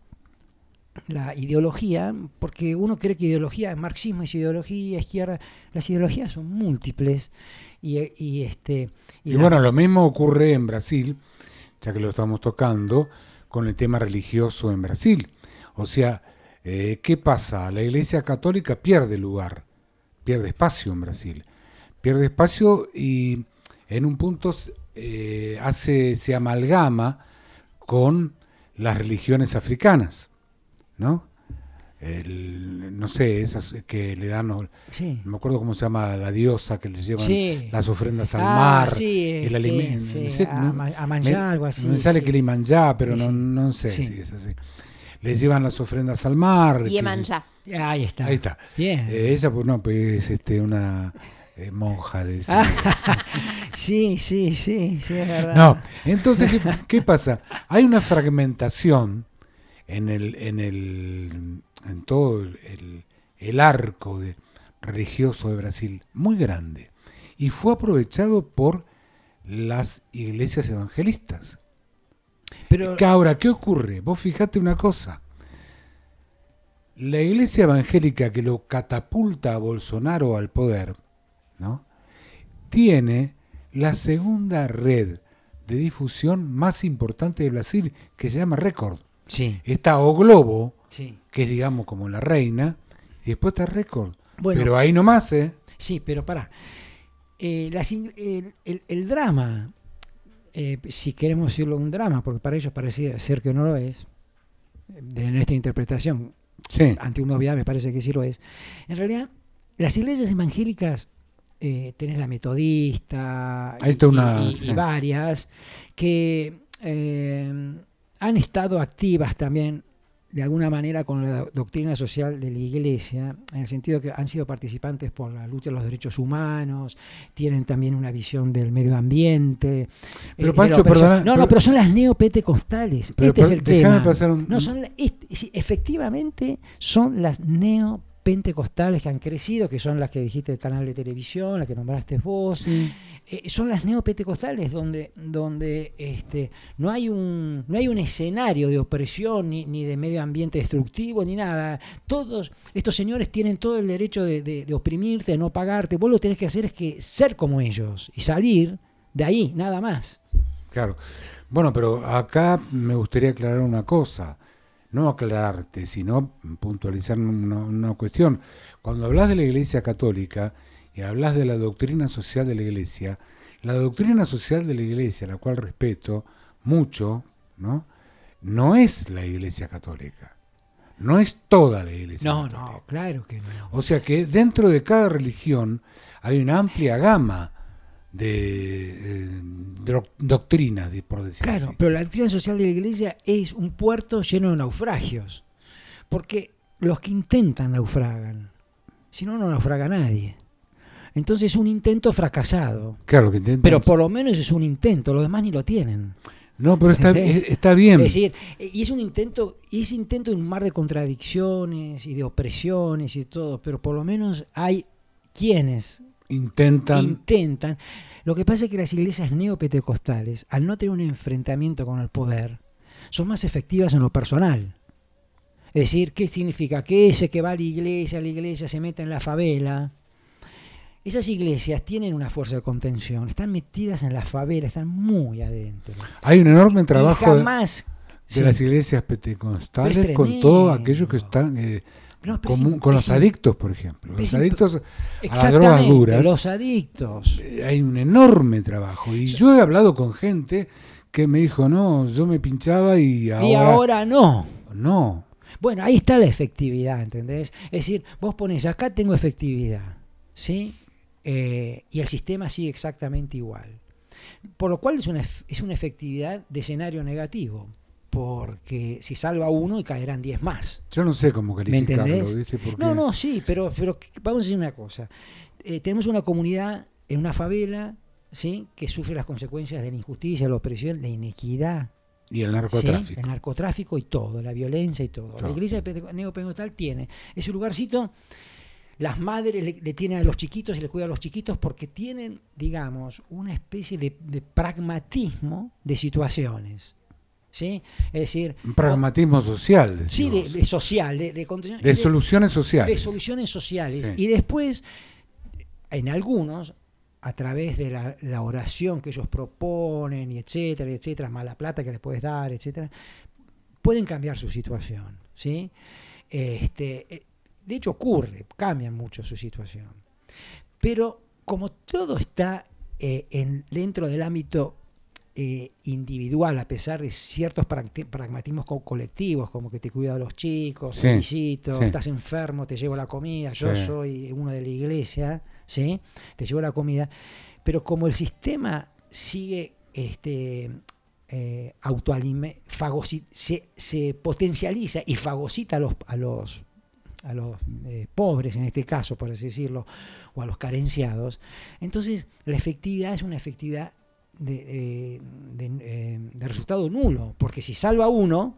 la ideología, porque uno cree que ideología, marxismo es ideología, izquierda, las ideologías son múltiples, y, y este Y, la- bueno, lo mismo ocurre en Brasil, ya que lo estamos tocando, con el tema religioso en Brasil. O sea, eh, ¿qué pasa? La Iglesia Católica pierde lugar, pierde espacio en Brasil. Pierde espacio y en un punto eh, hace, se amalgama con las religiones africanas, ¿no? el, no sé, esas que le dan, no, Sí. no me acuerdo cómo se llama la diosa que le llevan Sí. las ofrendas al Ah, mar, sí, el sí, alimento, sí, no sé, a no- ma- a manjar, me, algo así, me sale sí. que Limanjá, pero Sí, no, sí. no sé Sí. si es así. Les llevan las ofrendas al mar. que- Yemanjá. Ahí está. Ahí está. Bien. Eh, ella, pues no, pues es este, una eh, monja de ese. Ah, sí, sí, sí, sí, es verdad. No, entonces, ¿qué, qué pasa? Hay una fragmentación en el, en el, en todo el, el, el arco de, religioso de Brasil, muy grande, y fue aprovechado por las iglesias evangelistas. Pero, Que ahora, ¿qué ocurre? Vos fijate una cosa. La iglesia evangélica que lo catapulta a Bolsonaro al poder, ¿no?, tiene la segunda red de difusión más importante de Brasil, que se llama Record. sí, Está O Globo, sí. que es, digamos, como la reina, y después está Record. Bueno, Pero ahí nomás, ¿eh? sí, pero pará. Eh, las in- el, el- el drama, eh, si queremos decirlo un drama, porque para ellos parece ser que no lo es, de nuestra interpretación, Sí. ante una obviedad me parece que sí lo es. En realidad, las iglesias evangélicas, eh, tenés la metodista Ahí y, está una- y- y- sí. y varias, que eh, han estado activas también de alguna manera con la doctrina social de la iglesia, en el sentido que han sido participantes por la lucha de los derechos humanos, tienen también una visión del medio ambiente. Pero, eh, de Pancho, la opresión. perdona, No, pero- no, pero son las neopentecostales. Pero este es per- el déjame tema. pasar un- No, son, la- este- sí, efectivamente son las neopentecostales que han crecido, que son las que dijiste el canal de televisión, las que nombraste vos. Sí. Eh, son las neopentecostales donde donde este no hay un no hay un escenario de opresión ni, ni de medio ambiente destructivo ni nada. Todos estos señores tienen todo el derecho de, de, de oprimirte, de no pagarte. Vos lo que tenés que hacer es que ser como ellos y salir de ahí, nada más. Claro. Bueno, pero acá me gustaría aclarar una cosa. No aclararte, sino puntualizar una, una cuestión. Cuando hablas de la Iglesia Católica y hablas de la doctrina social de la Iglesia, la doctrina social de la Iglesia, la cual respeto mucho, ¿no?, no es la Iglesia Católica. No es toda la Iglesia No, Católica. no, claro que no. O sea que dentro de cada religión hay una amplia gama de, eh, doc- doctrinas, de- por decirlo Claro, así. pero la doctrina social de la iglesia es un puerto lleno de naufragios. Porque los que intentan naufragan. Si no, no naufraga nadie. Entonces es un intento fracasado. Claro, que intentan- Pero por lo menos es un intento, los demás ni lo tienen. No, pero está, ¿Entendés? es- está bien. Es decir, y es un intento, y ese intento de un mar de contradicciones y de opresiones y todo, pero por lo menos hay quienes Intentan. intentan. Lo que pasa es que las iglesias neopentecostales, al no tener un enfrentamiento con el poder, son más efectivas en lo personal. Es decir, ¿qué significa? Que ese que va a la iglesia, a la iglesia se mete en la favela. Esas iglesias tienen una fuerza de contención, están metidas en la favela, están muy adentro. Hay un enorme Y trabajo de, jamás... de sí. las iglesias pentecostales Pero es con todos tremendo. aquellos que están eh, No, pero es común- im- con es los im- adictos, por ejemplo. Los es adictos a las Exactamente, drogas duras. los adictos. eh, Hay un enorme trabajo. Y yo he hablado con gente que me dijo, no, yo me pinchaba y ahora, Y ahora no. no. Bueno, ahí está la efectividad, ¿entendés? Es decir, vos pones, acá tengo efectividad, ¿sí? Eh, y el sistema sigue exactamente igual. Por lo cual es una, ef- es una efectividad de escenario negativo, porque si salva uno y caerán diez más. Yo no sé cómo ¿Me calificarlo, entendés? ¿viste? Porque No, no, sí, pero, pero vamos a decir una cosa. Eh, tenemos una comunidad en una favela, ¿sí?, que sufre las consecuencias de la injusticia, la opresión, la inequidad. Y el ¿sí? narcotráfico. El narcotráfico y todo, la violencia y todo. Todo. La iglesia pente- neopentecostal tiene ese lugarcito. Las madres le, le tienen a los chiquitos y le cuidan a los chiquitos porque tienen, digamos, una especie de, de pragmatismo de situaciones. ¿Sí? Es decir, Un pragmatismo social, sí, de, decimos. de social, de, de contención- de y soluciones sociales. de soluciones sociales. Sí. Y después, en algunos, a través de la, la oración que ellos proponen, y etcétera, etcétera, más la plata que les puedes dar, etcétera, pueden cambiar su situación, ¿sí? Este, eh, de hecho ocurre, cambian mucho su situación. Pero como todo está eh, en, dentro del ámbito eh, individual, a pesar de ciertos pragmatismos co- colectivos, como que te cuido a los chicos, Sí, te visito, sí. estás enfermo, te llevo la comida, yo Sí. soy uno de la iglesia, ¿sí? Te llevo la comida, pero como el sistema sigue este, eh, autoalime- fagoci- se, se potencializa y fagocita a los, a los, a los eh, pobres, en este caso, por así decirlo, o a los carenciados, entonces la efectividad es una efectividad de, eh, de, eh, de resultado nulo, porque si salva uno,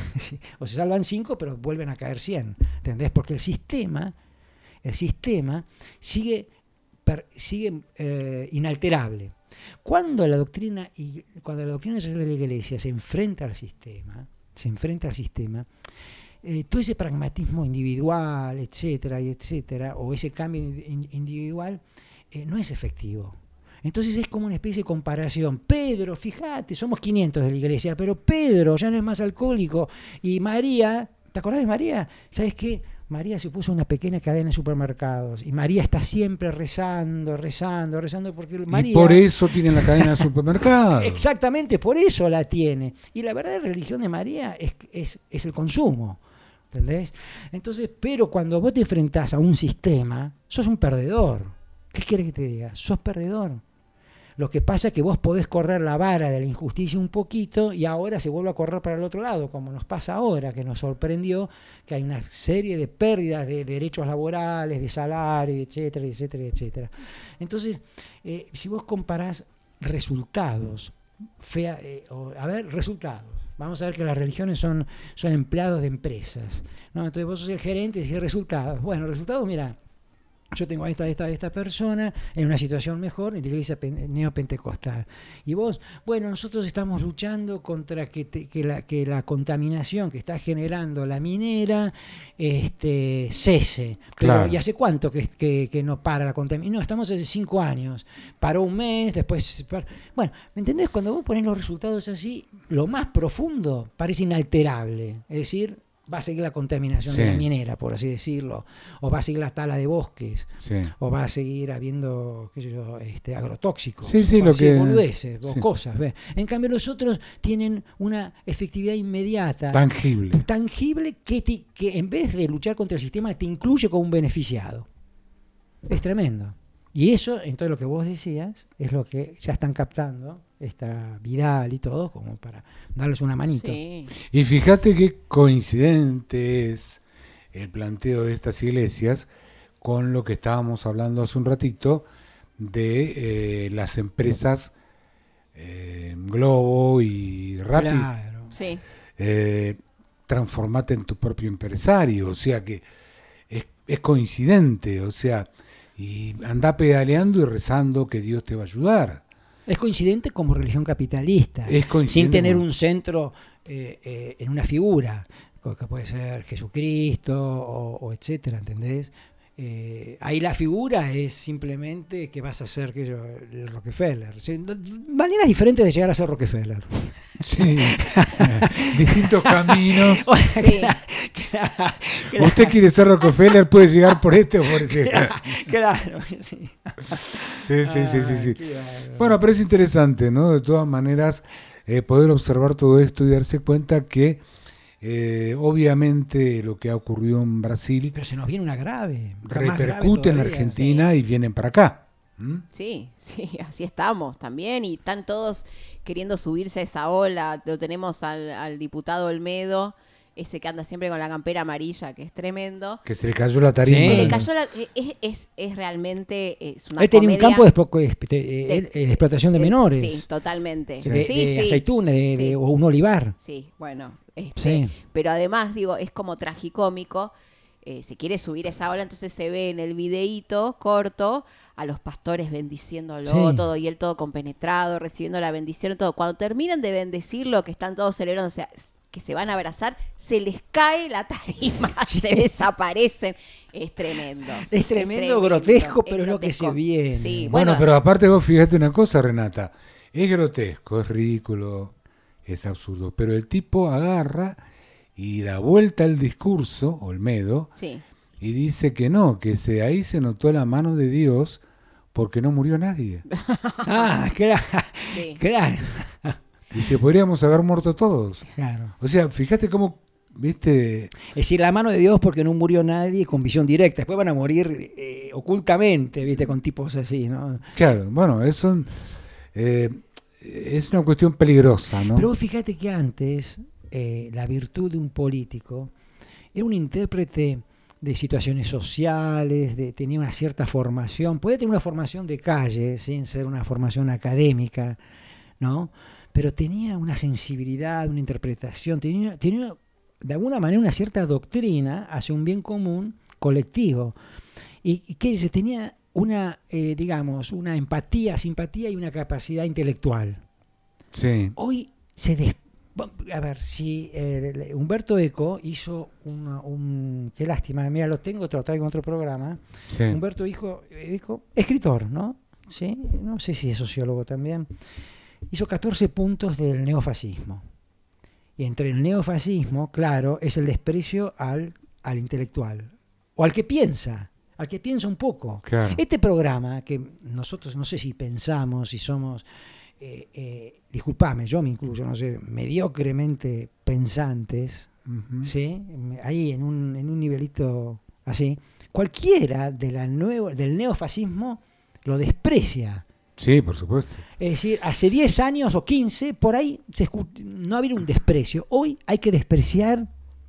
o se salvan cinco, pero vuelven a caer cien, ¿entendés? Porque el sistema, el sistema sigue, per, sigue eh, inalterable. Cuando la doctrina y cuando la doctrina social de la Iglesia se enfrenta al sistema, se enfrenta al sistema, eh, todo ese pragmatismo individual, etcétera, y etcétera, o ese cambio in, individual, eh, no es efectivo. Entonces es como una especie de comparación. Pedro, fíjate, somos quinientos de la iglesia, pero Pedro ya no es más alcohólico. Y María, ¿te acordás de María? ¿Sabes qué? María se puso una pequeña cadena de supermercados. Y María está siempre rezando, rezando, rezando, porque María... Y por eso tiene la cadena de supermercados. Exactamente, por eso la tiene. Y la verdadera religión de María es, es, es el consumo. ¿Entendés? Entonces, pero cuando vos te enfrentás a un sistema, sos un perdedor. ¿Qué querés que te diga? Sos perdedor. Lo que pasa es que vos podés correr la vara de la injusticia un poquito y ahora se vuelve a correr para el otro lado, como nos pasa ahora, que nos sorprendió que hay una serie de pérdidas de derechos laborales, de salario, etcétera, etcétera, etcétera. Entonces, eh, si vos comparás resultados, fea, eh, o, a ver, resultados. Vamos a ver que las religiones son, son empleados de empresas, ¿no? Entonces vos sos el gerente y decís resultados. Bueno, resultados, mira, yo tengo a esta, esta, esta persona en una situación mejor en la iglesia neopentecostal. Y vos, bueno, nosotros estamos luchando contra que, te, que, la, que la contaminación que está generando la minera este, cese. Pero, Claro. ¿y hace cuánto que, que, que no para la contaminación? No, estamos hace cinco años. Paró un mes, después... Par... Bueno, ¿me entendés? Cuando vos ponés los resultados así, lo más profundo parece inalterable. Es decir... va a seguir la contaminación sí. de la minera, por así decirlo, o va a seguir la tala de bosques, sí. o va a seguir habiendo, qué sé yo, este, agrotóxicos, sí, sí, lo que... boludeces, sí. o cosas. ¿ves? En cambio los otros tienen una efectividad inmediata, tangible, tangible que, te, que en vez de luchar contra el sistema te incluye como un beneficiado. Es tremendo. Y eso, en todo lo que vos decías, es lo que ya están captando, esta Vidal y todo, como para darles una manito. Sí. Y fíjate qué coincidente es el planteo de estas iglesias con lo que estábamos hablando hace un ratito de eh, las empresas eh, Globo y Rappi. Claro. Sí. Eh, transformate en tu propio empresario, o sea que es, es coincidente, o sea, y anda pedaleando y rezando que Dios te va a ayudar. Es coincidente como religión capitalista, es sin tener un centro eh, eh, en una figura, que puede ser Jesucristo o, o etcétera, ¿entendés? Eh, ahí la figura es simplemente que vas a ser que yo, el Rockefeller. Maneras diferentes de llegar a ser Rockefeller. Sí, distintos caminos. Sí. Claro, claro. Usted quiere ser Rockefeller, puede llegar por este o por este. Claro, claro, sí. Sí, sí, sí, sí, sí. Claro. Bueno, pero es interesante, ¿no? De todas maneras, eh, poder observar todo esto y darse cuenta que eh, obviamente lo que ha ocurrido en Brasil pero se nos viene una grave, repercute en Argentina sí. y vienen para acá. ¿Mm? Sí, sí, así estamos también y están todos queriendo subirse a esa ola. Lo tenemos al, al diputado Olmedo, ese que anda siempre con la campera amarilla, que es tremendo. Que se le cayó la tarima. Sí. Se le cayó la, es, es, es realmente es una Él tenía un comedia. campo de, expo- de, de, de explotación de Eh, menores. Sí, totalmente. De, de sí, sí. aceituna, de, Sí. de, o un olivar. Sí, bueno, este, Sí. pero además, digo, es como tragicómico. Eh, se quiere subir esa ola, entonces se ve en el videíto corto a los pastores bendiciéndolo, Sí. todo, y él todo compenetrado, recibiendo la bendición, todo. Cuando terminan de bendecirlo, que están todos celebrando, o sea, que se van a abrazar, se les cae la tarima, Sí. se desaparecen. Es tremendo. Es tremendo, grotesco, pero es lo que se viene. Sí, Bueno, bueno, pero aparte vos fíjate una cosa, Renata, es grotesco, es ridículo, es absurdo, pero el tipo agarra y da vuelta el discurso, Olmedo, sí. y dice que no, que se, ahí se notó la mano de Dios porque no murió nadie. Ah, claro. Sí. Claro. Dice, podríamos haber muerto todos. Claro. O sea, fíjate cómo, viste... Es decir, la mano de Dios porque no murió nadie con visión directa. Después van a morir eh, ocultamente, viste, con tipos así, ¿no? Claro, bueno, eso eh, es una cuestión peligrosa, ¿no? Pero vos fíjate que antes eh, la virtud de un político era un intérprete de situaciones sociales, de, tenía una cierta formación, podía tener una formación de calle sin ser una formación académica, ¿no? Pero tenía una sensibilidad, una interpretación, tenía, tenía de alguna manera una cierta doctrina hacia un bien común colectivo. Y, y que se tenía una, eh, digamos, una empatía, simpatía y una capacidad intelectual. Sí. Hoy se des... A ver, si eh, Humberto Eco hizo una, un... Qué lástima, mira, lo tengo, te lo traigo en otro programa. Sí. Humberto Eco, Eco, escritor, ¿no? ¿Sí? No sé si es sociólogo también. Hizo catorce puntos del neofascismo. Y entre el neofascismo, claro, es el desprecio al, al intelectual. O al que piensa, al que piensa un poco. Claro. Este programa, que nosotros no sé si pensamos, si somos, eh, eh, disculpame, yo me incluyo, no sé, mediocremente pensantes, Uh-huh. ¿sí? Ahí en un, en un nivelito así, cualquiera de la nuevo, del neofascismo lo desprecia. Sí, por supuesto. Es decir, hace diez años o quince, por ahí se escu- no había un desprecio. Hoy hay que despreciar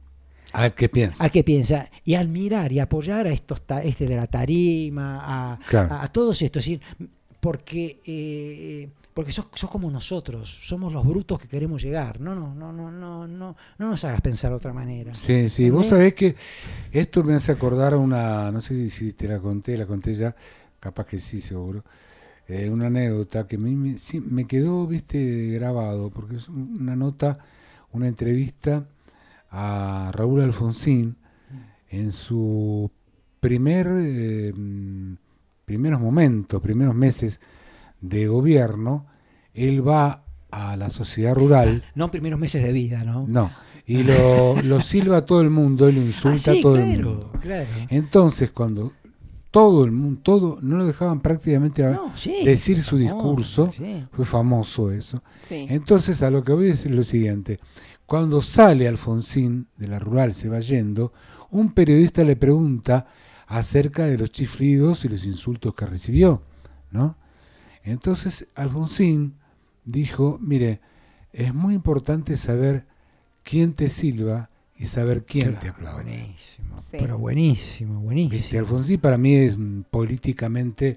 A ver qué piensa. al que piensa y admirar y apoyar a estos ta- este de la tarima, a, Claro. a, a todos estos. Es decir, porque eh, porque sos, sos como nosotros, somos los brutos que queremos llegar. No, no, no, no, no, no, no nos hagas pensar de otra manera. Sí, sí. ¿Entendés? Vos sabés que esto me hace acordar a una, no sé si te la conté, la conté ya, capaz que sí, seguro. Eh, una anécdota que me, me, sí, me quedó, viste, grabado, porque es una nota, una entrevista a Raúl Alfonsín en su primer eh, primeros momentos, primeros meses de gobierno. Él va a la sociedad rural, No en primeros meses de vida, ¿no? no, y lo, lo silba a todo el mundo, y lo insulta Ah, sí, a todo claro, el mundo. claro. Entonces, cuando todo el mundo, todo, no lo dejaban prácticamente a No, sí, decir su famoso, discurso, sí. fue famoso eso. Sí. Entonces, a lo que voy a decir lo siguiente: cuando sale Alfonsín de la rural, se va yendo, un periodista le pregunta acerca de los chiflidos y los insultos que recibió, ¿no? Entonces Alfonsín dijo, mire, es muy importante saber quién te silba y saber quién Claro, te aplaude. buenísimo, Sí. pero buenísimo, buenísimo. Viste, Alfonsín para mí es mm, políticamente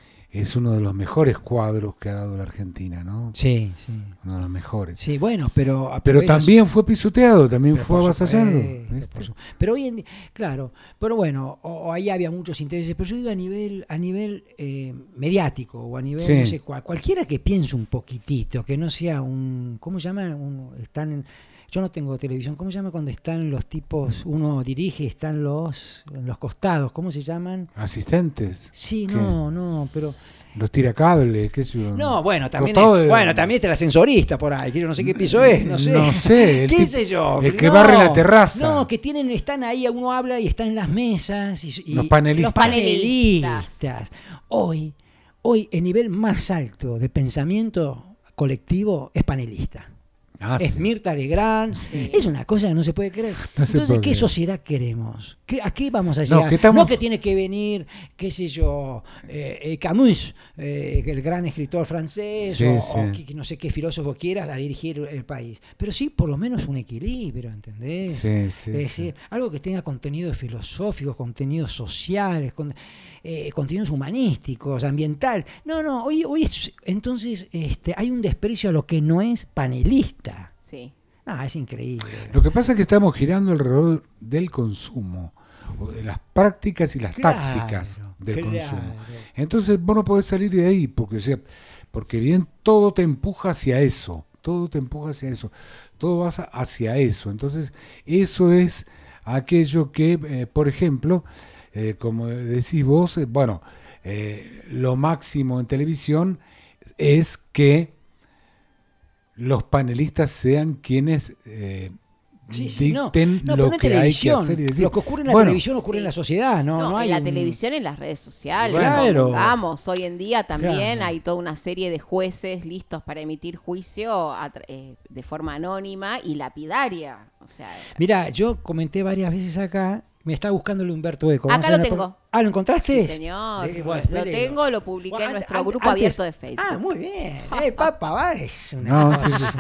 es uno de los mejores cuadros que ha dado la Argentina, ¿no? Sí, sí. Uno de los mejores. Sí, bueno, pero... Pero pero también fue pisoteado, también Pero fue por avasallado. supuesto, ¿viste? por su- Pero hoy en día, claro, pero bueno, o, o ahí había muchos intereses, pero yo digo a nivel, a nivel eh, mediático o a nivel, Sí. no sé cuál, cualquiera que piense un poquitito, que no sea un, ¿cómo se llama? Un, están en, yo no tengo televisión, ¿cómo se llama cuando están los tipos, uno dirige, están los, en los costados, ¿cómo se llaman? Asistentes. Sí, ¿Qué? no, no, pero... Los tiracables, qué sé yo. No, bueno, también Costado es- de- bueno, también está el ascensorista por ahí, que yo no sé qué piso es, no sé. No sé, el ¿Qué tip- sé yo? el que No, barre la terraza. No, que tienen, están ahí, uno habla y están en las mesas. Y, y- Los panelistas. Los panelistas. Hoy, hoy el nivel más alto de pensamiento colectivo es panelista. Ah, Es sí. Mirta Legrand, Sí. es una cosa que no se puede creer. No se Entonces, puede ¿qué creer. sociedad queremos? ¿Qué, ¿A qué vamos a No, llegar? No, que estamos- que tiene que venir, qué sé yo, eh, eh, Camus, eh, el gran escritor francés, Sí, o, sí. o que, que no sé qué filósofo quieras a dirigir el país. Pero sí, por lo menos un equilibrio, ¿entendés? Sí, sí, es decir, sí. algo que tenga contenidos filosóficos, contenidos sociales, con- eh, contenidos humanísticos, ambiental. No, no, hoy, hoy es- entonces este, hay un desprecio a lo que no es panelista. Sí. Ah, es increíble. Lo que pasa es que estamos girando alrededor del consumo, o de las prácticas y las Claro, tácticas del claro. consumo. Entonces vos no podés salir de ahí, porque, o sea, porque bien todo te empuja hacia eso, todo te empuja hacia eso, todo va hacia eso. Entonces eso es aquello que, eh, por ejemplo, eh, como decís vos, eh, bueno, eh, lo máximo en televisión es que los panelistas sean quienes eh, Sí, sí, no. dicten No, lo pero en que hay que televisión. hacer y decir. Lo que ocurre en la Bueno, televisión ocurre sí. en la sociedad, ¿no? No, no hay en la un- televisión, en las redes sociales, Claro. vamos, hoy en día también Claro. hay toda una serie de jueces listos para emitir juicio a tra- eh, de forma anónima y lapidaria. O sea, Mira, yo comenté varias veces acá, me está buscando el Humberto Eco. Acá Vamos a lo ver tengo. por- Ah, ¿lo encontraste? sí, señor, Eh, bueno, lo léelo. tengo, lo publiqué Bueno, en ante- nuestro ante- grupo antes- abierto de Facebook. Ah, muy bien. Eh, papá, va, es una No, cosa. sí, sí,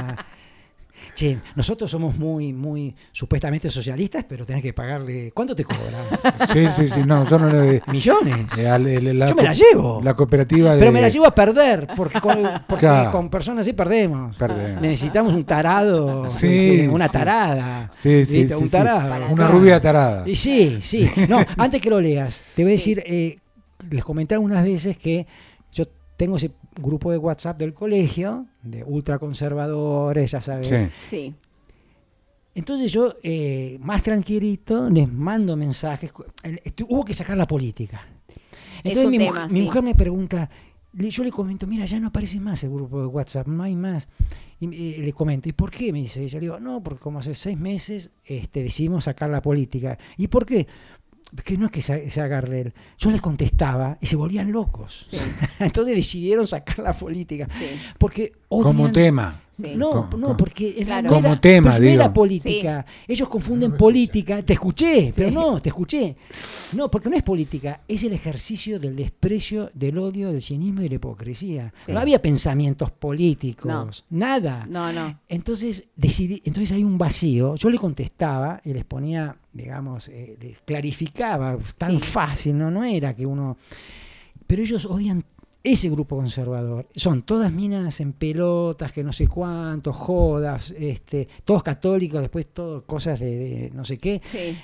Che, nosotros somos muy, muy supuestamente socialistas, pero tenés que pagarle. ¿Cuánto te cobran? Sí, sí, sí, no, yo no le... ¿Millones? eh, al- el- la Yo me co- la llevo. La cooperativa de... Pero me la llevo a perder, porque con, porque Claro. con personas así perdemos. Perdemos. Necesitamos un tarado, Sí, una sí. tarada. Sí, sí, ¿viste? sí, Un sí. tarado. Una claro. rubia tarada. Y sí, sí. No, antes que lo leas, te voy a Sí. decir, eh, les comenté algunas veces que yo tengo ese grupo de WhatsApp del colegio, de ultraconservadores, ya sabes. Sí. Sí, Entonces yo, eh, más tranquilito, les mando mensajes. Eh, estu- Hubo que sacar la política. Entonces un mi, tema, mujer, mi sí. mujer me pregunta, le- yo le comento, mira, ya no aparece más el grupo de WhatsApp, no hay más. Y eh, le comento, ¿y por qué? Me dice ella. Le digo, no, porque como hace seis meses este, decidimos sacar la política. ¿Y por qué? Que no es que se, se agarre él. Yo les contestaba y se volvían locos. Sí. Entonces decidieron sacar la política. sí, porque odian- Como tema. sí. No, Como- no, como- porque en Claro. no Como era- tema, pero no era digo. política. Ellos confunden política. Te escuché, pero no, te escuché. No, porque no es política, es el ejercicio del desprecio, del odio, del cinismo y de la hipocresía. Sí. No había pensamientos políticos, No. nada. No, no. Entonces decidí, entonces hay un vacío. Yo le contestaba y les ponía, digamos, eh, les clarificaba tan Sí. fácil, no, no era que uno. Pero ellos odian ese grupo conservador. Son todas minas en pelotas, que no sé cuántos, jodas, este, todos católicos, después todo cosas de, de no sé qué. Sí,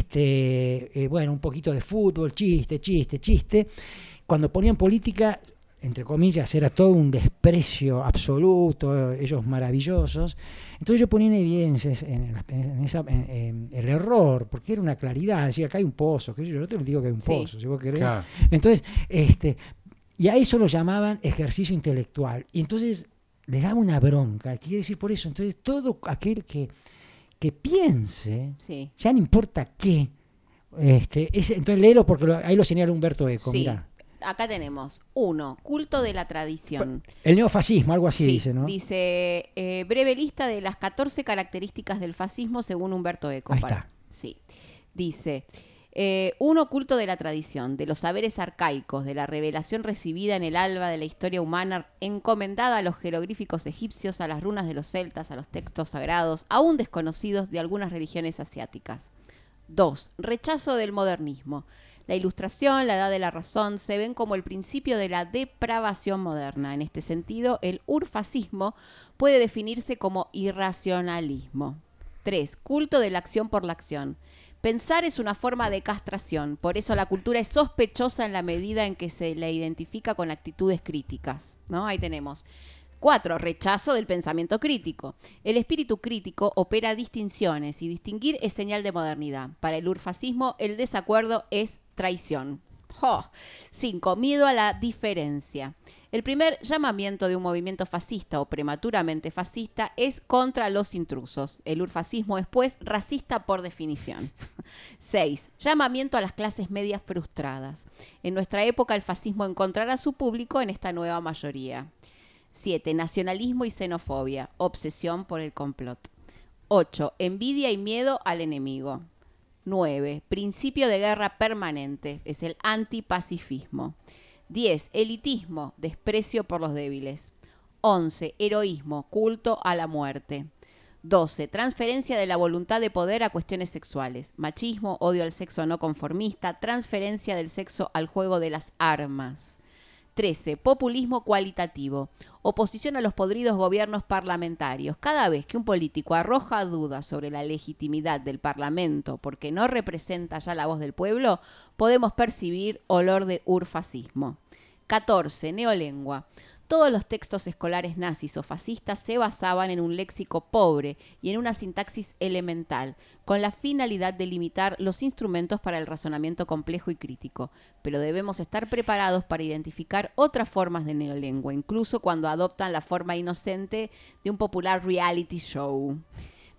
Este, eh, bueno, un poquito de fútbol, chiste, chiste, chiste. Cuando ponían política, entre comillas, era todo un desprecio absoluto, ellos maravillosos. Entonces yo ponía en evidencias en, en esa, en, en el error, porque era una claridad, decía, acá hay un pozo, que yo no te digo que hay un Sí. pozo, si vos querés. Claro. Entonces, este, y a eso lo llamaban ejercicio intelectual. Y entonces le daba una bronca, quiere decir por eso. Entonces todo aquel que, que piense, sí. ya no importa qué, este, ese, entonces léelo porque lo- ahí lo señala Humberto Eco, Sí. mirá. Acá tenemos uno, culto de la tradición. El neofascismo, algo así Sí, dice, ¿no? Dice, eh, breve lista de las catorce características del fascismo según Humberto Eco. Ahí Para- está. Sí. Dice, eh, uno, culto de la tradición, de los saberes arcaicos, de la revelación recibida en el alba de la historia humana, encomendada a los jeroglíficos egipcios, a las runas de los celtas, a los textos sagrados, aún desconocidos de algunas religiones asiáticas. Dos, rechazo del modernismo. La ilustración, la edad de la razón, se ven como el principio de la depravación moderna. En este sentido, el urfascismo puede definirse como irracionalismo. Tres, culto de la acción por la acción. Pensar es una forma de castración, por eso la cultura es sospechosa en la medida en que se la identifica con actitudes críticas, ¿no? Ahí tenemos. Cuatro, rechazo del pensamiento crítico. El espíritu crítico opera distinciones y distinguir es señal de modernidad. Para el urfascismo, el desacuerdo es traición. ¡Oh! Cinco, miedo a la diferencia. El primer llamamiento de un movimiento fascista o prematuramente fascista es contra los intrusos. El urfascismo es, pues, racista por definición. Seis, llamamiento a las clases medias frustradas. En nuestra época, el fascismo encontrará su público en esta nueva mayoría. Siete, nacionalismo y xenofobia, obsesión por el complot. Ocho, envidia y miedo al enemigo. Nueve, principio de guerra permanente, es el antipacifismo. Diez, elitismo, desprecio por los débiles. Once, heroísmo, culto a la muerte. Doce, transferencia de la voluntad de poder a cuestiones sexuales. Machismo, odio al sexo no conformista, transferencia del sexo al juego de las armas. Trece, populismo cualitativo. Oposición a los podridos gobiernos parlamentarios. Cada vez que un político arroja dudas sobre la legitimidad del Parlamento porque no representa ya la voz del pueblo, podemos percibir olor de urfascismo. catorce, neolengua. Todos los textos escolares nazis o fascistas se basaban en un léxico pobre y en una sintaxis elemental, con la finalidad de limitar los instrumentos para el razonamiento complejo y crítico. Pero debemos estar preparados para identificar otras formas de neolengua, incluso cuando adoptan la forma inocente de un popular reality show.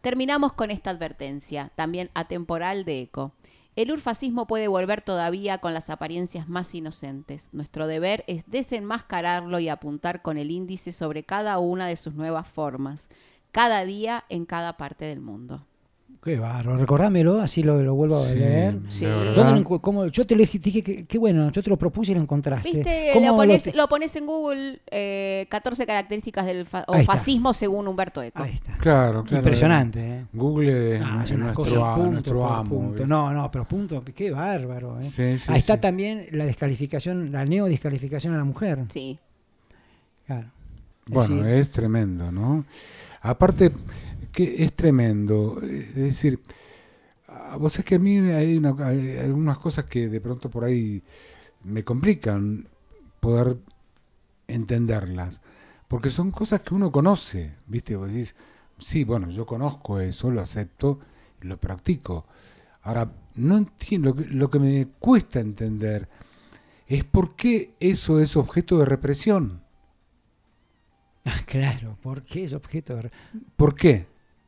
Terminamos con esta advertencia, también atemporal de Eco. El urfascismo puede volver todavía con las apariencias más inocentes. Nuestro deber es desenmascararlo y apuntar con el índice sobre cada una de sus nuevas formas, cada día en cada parte del mundo. Qué bárbaro, recordámelo, así lo, lo vuelvo Sí, a leer. Sí. de verdad. ¿Dónde lo encu- cómo- yo te lo dije, dije que, que bueno, yo te lo propuse y lo encontraste. ¿Viste? ¿Cómo Lo pones, te- lo pones en Google, eh, catorce características del fa- o Ahí está. fascismo según Humberto Eco. Ahí está. Claro, claro. Impresionante, ¿eh? Google es, Ah, es es una nuestro, cosa, a- punto nuestro por amo. punto. ¿viste? No, no, pero punto, qué bárbaro. ¿eh? Sí, sí, Ahí está sí. también la descalificación, la neodescalificación a la mujer. Sí. Claro. Es Bueno, decir, es tremendo, ¿no? Aparte, que es tremendo. Es decir, ah, vos sabés que a mí hay, una- hay algunas cosas que de pronto por ahí me complican poder entenderlas. Porque son cosas que uno conoce, ¿viste? Vos decís, sí, bueno, yo conozco eso, lo acepto y lo practico. Ahora, no entiendo, lo que, lo que me cuesta entender es por qué eso es objeto de represión. Ah, claro, porque es objeto de... ¿Por qué?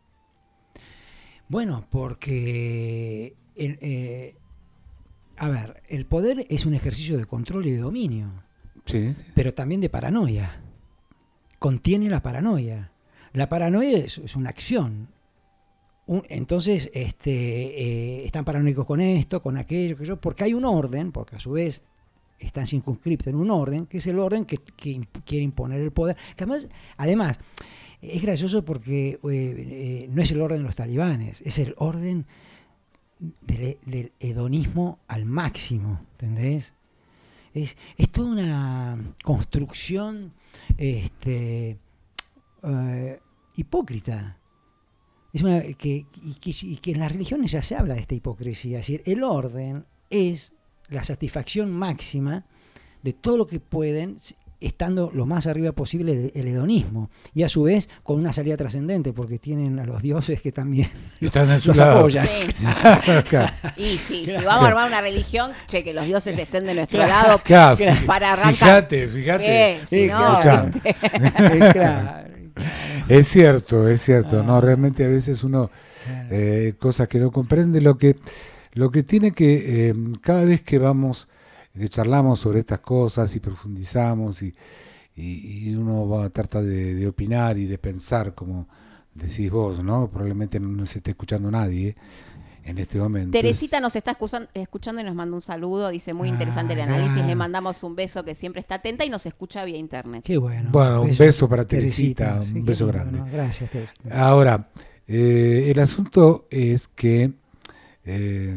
Bueno, porque... el, eh, a ver, el poder es un ejercicio de control y de dominio, Sí, sí. pero también de paranoia. Contiene la paranoia. La paranoia es, es una acción. Un- entonces, este, eh, están paranoicos con esto, con aquello, que yo, porque hay un orden, porque a su vez están circunscriptos en un orden, que es el orden que, que imp- quiere imponer el poder. Que además, además, es gracioso porque eh, eh, no es el orden de los talibanes, es el orden del, del hedonismo al máximo, ¿entendés? Es, es toda una construcción este, eh, hipócrita. Es una, que, y, que, y que en las religiones ya se habla de esta hipocresía. Es decir, el orden es la satisfacción máxima de todo lo que pueden, estando lo más arriba posible del hedonismo. Y a su vez con una salida trascendente, porque tienen a los dioses que también Están en su los lado. apoyan. Sí. Claro. Y sí, si Claro. vamos a armar una religión, che, que los dioses estén de nuestro lado Claro, Claro. para arrancar. Fíjate, fíjate. Eh, si Sí, no, escuchá. ¿viste? Eh, claro, Es cierto, es cierto. Ah. No, realmente a veces uno claro. eh, cosas que no comprende. Lo que lo que tiene que eh, cada vez que vamos, que charlamos sobre estas cosas y profundizamos y, y, y uno va a tratar de, de opinar y de pensar, como decís vos, ¿no? Probablemente no se esté escuchando nadie en este momento. Teresita nos está escuchan- escuchando y nos manda un saludo. Dice, muy Ah, interesante el análisis. claro. Le mandamos un beso, que siempre está atenta y nos escucha vía internet. Qué bueno. Bueno, un beso para Teresita, sí, un qué beso lindo, grande. ¿no? Gracias, Teresita. Ahora, eh, el asunto es que eh,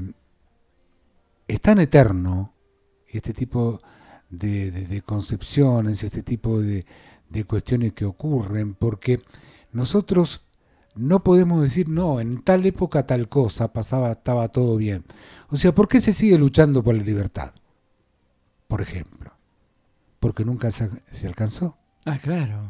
es tan eterno este tipo de, de- de concepciones, este tipo de, de cuestiones que ocurren, porque nosotros no podemos decir, no, en tal época tal cosa pasaba, estaba todo bien. O sea, ¿por qué se sigue luchando por la libertad? Por ejemplo, porque nunca se, se alcanzó. Ah, claro.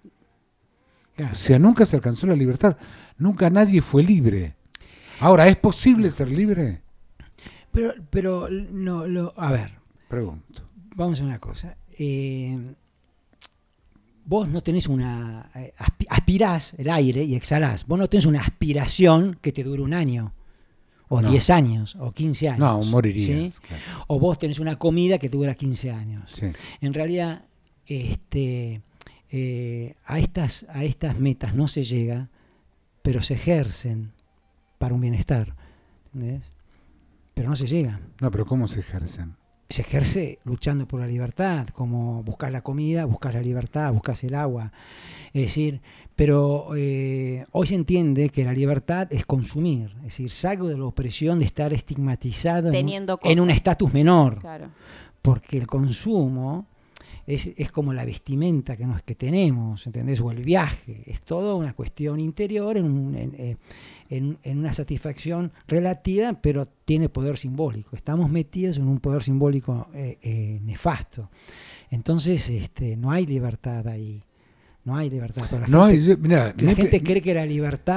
Claro. O sea, nunca se alcanzó la libertad. Nunca nadie fue libre. Ahora, ¿es posible ser libre? Pero, pero no, lo, a ver, Pregunto. vamos a una cosa. Eh, vos no tenés una... eh, aspi- aspirás el aire y exhalás. Vos no tenés una aspiración que te dure un año, o No. diez años, o quince años. No, morirías. ¿sí? Claro. O vos tenés una comida que te dura quince años. Sí. En realidad, este, eh, a, estas, a estas metas no se llega, pero se ejercen para un bienestar. ¿Entendés? Pero no se llega. No, pero ¿cómo se ejercen? Se ejerce luchando por la libertad, como buscar la comida, buscar la libertad, buscar el agua. Es decir, pero eh, hoy se entiende que la libertad es consumir. Es decir, salgo de la opresión de estar estigmatizado en un- Teniendo en un cosas. estatus menor. Claro. Porque el consumo es, es como la vestimenta que, nos, que tenemos, ¿entendés? O el viaje. Es toda una cuestión interior en, un- en, eh, en- en una satisfacción relativa, pero tiene poder simbólico. Estamos metidos en un poder simbólico eh, eh, nefasto. Entonces, este, no hay libertad ahí. No hay libertad. Pero la No, gente, hay- yo- mirá, la me- gente cree que la libertad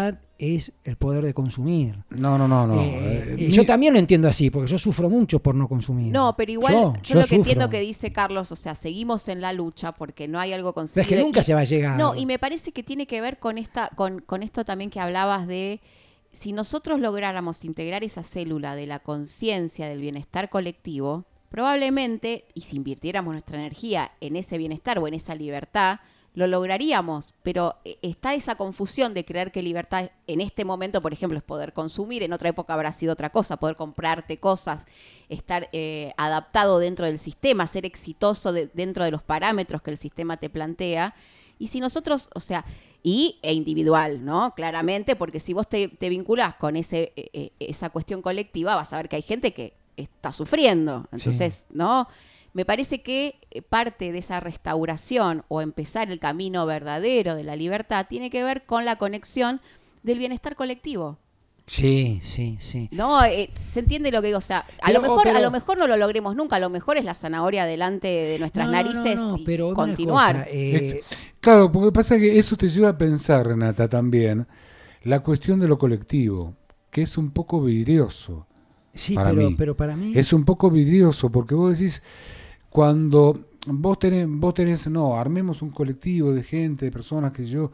es el poder de consumir. No, no, no, no. Eh, Eh, y mi- yo también lo entiendo así, porque yo sufro mucho por no consumir. No, pero igual Yo, yo, yo lo que sufro. entiendo que dice Carlos, o sea, seguimos en la lucha porque no hay algo Pero conseguido. es que nunca y, se va a llegar. No, y me parece que tiene que ver con esta, con, con esto también que hablabas de si nosotros lográramos integrar esa célula de la conciencia del bienestar colectivo, probablemente, y si invirtiéramos nuestra energía en ese bienestar o en esa libertad, lo lograríamos, pero está esa confusión de creer que libertad en este momento, por ejemplo, es poder consumir, en otra época habrá sido otra cosa, poder comprarte cosas, estar eh, adaptado dentro del sistema, ser exitoso de, dentro de los parámetros que el sistema te plantea. Y si nosotros, o sea, y e individual, ¿no? Claramente, porque si vos te, te vinculás con ese, eh, esa cuestión colectiva, vas a ver que hay gente que está sufriendo. Entonces, sí. ¿no? Me parece que parte de esa restauración o empezar el camino verdadero de la libertad tiene que ver con la conexión del bienestar colectivo. Sí, sí, sí. No, eh, se entiende lo que digo, o sea, a pero, lo mejor pero, a lo mejor no lo logremos nunca, a lo mejor es la zanahoria delante de nuestras no, narices no, no, y pero continuar. Cosa, eh... Claro, porque pasa que eso te lleva a pensar, Renata, también la cuestión de lo colectivo, que es un poco vidrioso. Sí, para pero, mí. pero para mí es un poco vidrioso, porque vos decís, cuando vos tenés, vos tenés, no, armemos un colectivo de gente, de personas que yo,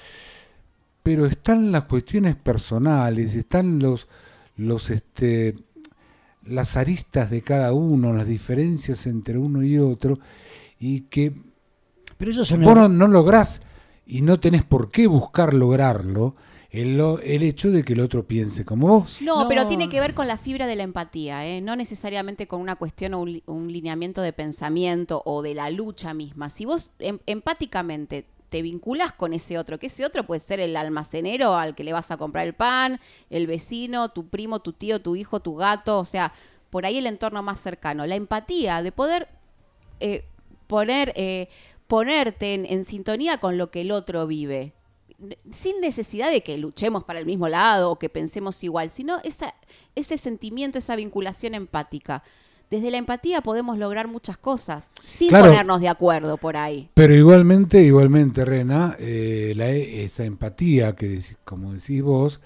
pero están las cuestiones personales, están los, los, este, las aristas de cada uno, las diferencias entre uno y otro, y que pero eso son vos no, no lográs y no tenés por qué buscar lograrlo. El, el hecho de que el otro piense como vos. No, no, pero tiene que ver con la fibra de la empatía, ¿eh? No necesariamente con una cuestión o un, un lineamiento de pensamiento o de la lucha misma. Si vos em, empáticamente te vinculás con ese otro, que ese otro puede ser el almacenero al que le vas a comprar el pan, el vecino, tu primo, tu tío, tu hijo, tu gato, o sea, por ahí el entorno más cercano. La empatía de poder eh, poner, eh, ponerte en, en sintonía con lo que el otro vive, sin necesidad de que luchemos para el mismo lado o que pensemos igual, sino esa, ese sentimiento, esa vinculación empática. Desde la empatía podemos lograr muchas cosas, sin claro, ponernos de acuerdo por ahí. Pero igualmente, igualmente, Rena, eh, la, esa empatía que, como decís vos,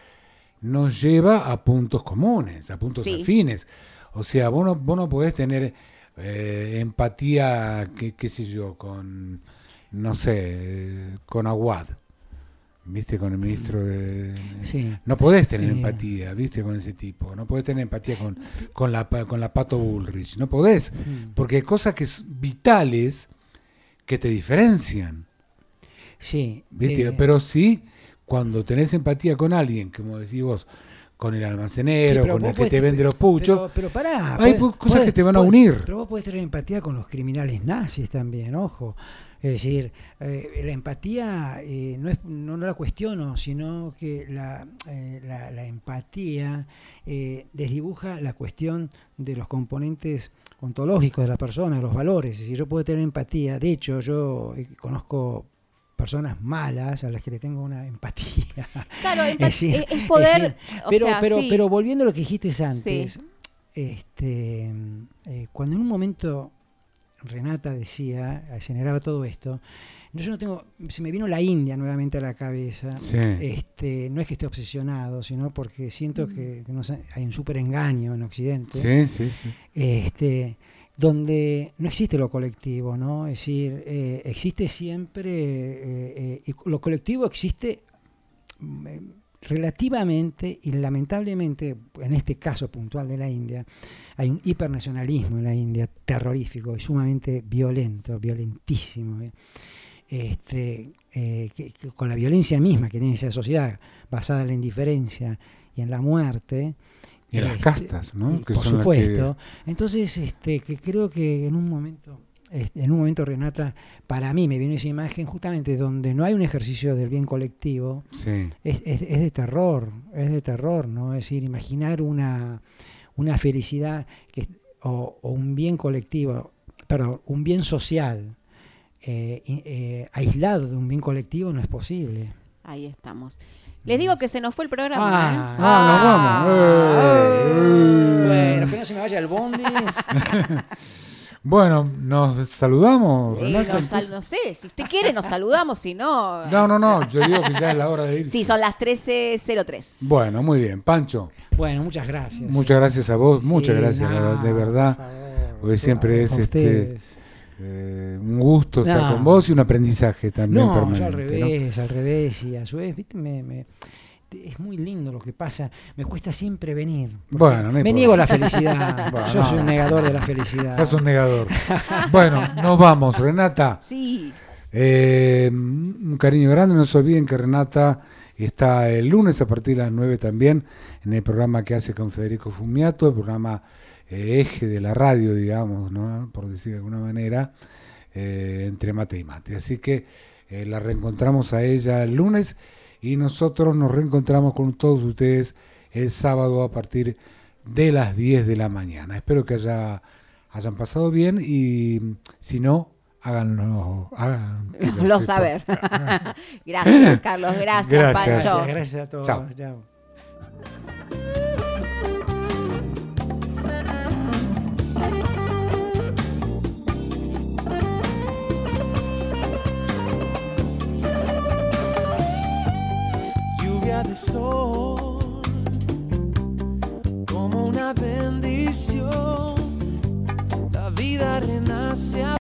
nos lleva a puntos comunes, a puntos sí. afines. O sea, vos no, vos no podés tener eh, empatía, qué, qué sé yo, con, no sé, con Aguad. ¿Viste? Con el ministro de... Sí. No podés tener eh. empatía, ¿viste? Con ese tipo. No podés tener empatía con, con, la, con la Pato Bullrich. No podés. Mm. Porque hay cosas que es vitales que te diferencian. Sí. ¿Viste? Eh. Pero sí, cuando tenés empatía con alguien, como decís vos, con el almacenero, sí, con el que podés, te vende los puchos, pero, pero pará, hay podés, cosas podés, que te van a podés, unir. Pero vos podés tener empatía con los criminales nazis también, ojo. Es decir, eh, la empatía eh, no, es, no, no la cuestiono, sino que la, eh, la, la empatía eh, desdibuja la cuestión de los componentes ontológicos de la persona, de los valores. Es decir, yo puedo tener empatía. De hecho, yo eh, conozco personas malas a las que le tengo una empatía. Claro, empat- es, decir, es poder... Es decir, o pero, sea, pero, sí. pero volviendo a lo que dijiste antes, Sí. este, eh, cuando en un momento... Renata decía, generaba todo esto. Yo no tengo, se me vino la India nuevamente a la cabeza. Sí. Este, no es que esté obsesionado, sino porque siento que, que no sé, hay un súper engaño en Occidente. Sí, sí, sí. Este, donde no existe lo colectivo, ¿no? Es decir, eh, existe siempre, eh, eh, y lo colectivo existe eh, relativamente y lamentablemente, en este caso puntual de la India, hay un hipernacionalismo en la India terrorífico y sumamente violento, violentísimo, ¿eh? este, eh, que, que, con la violencia misma que tiene esa sociedad basada en la indiferencia y en la muerte. Y en este, las castas, ¿no? Y, que por son supuesto. Que... Entonces, este, que creo que en un momento... En un momento, Renata, para mí me viene esa imagen justamente donde no hay un ejercicio del bien colectivo, sí. es, es, es de terror, es de terror, ¿no? Es decir, imaginar una, una felicidad que, o, o un bien colectivo, perdón, un bien social eh, eh, aislado de un bien colectivo no es posible. Ahí estamos. Les digo que se nos fue el programa. Ah, ¿eh? ah, nos vamos. Eh, bueno, que no se me vaya el bondi. Bueno, ¿nos saludamos, Eh, Renata? nos sal- no sé, si usted quiere nos saludamos, si no... No, no, no, yo digo que ya es la hora de irse. Sí, son las trece cero tres. Bueno, muy bien. Pancho, Bueno, muchas gracias. muchas gracias a vos, Sí, muchas gracias, no, de verdad. por favor, Porque siempre a es este ustedes. eh, un gusto estar No. con vos y un aprendizaje también No, permanente. yo al ¿no? revés, al revés, y a su vez, viste, me, me- es muy lindo lo que pasa, me cuesta siempre venir. porque Bueno, no hay me problema. niego a la felicidad, Bueno, yo no. soy un negador de la felicidad. Sos un negador. Bueno, nos vamos, Renata. Sí, Eh, un cariño grande, no se olviden que Renata está el lunes a partir de las nueve también en el programa que hace con Federico Fumiato, el programa eh, eje de la radio, digamos, ¿no? Por decir de alguna manera, eh, entre mate y mate. Así que eh, la reencontramos a ella el lunes y nosotros nos reencontramos con todos ustedes el sábado a partir de las diez de la mañana. Espero que haya, hayan pasado bien y si no, háganlo, hagan que lo lo sepan. saber. Gracias, Carlos. Gracias, Gracias. Pancho. Gracias, gracias a todos. Chao. Chao. Lluvia de sol, como una bendición, la vida renace a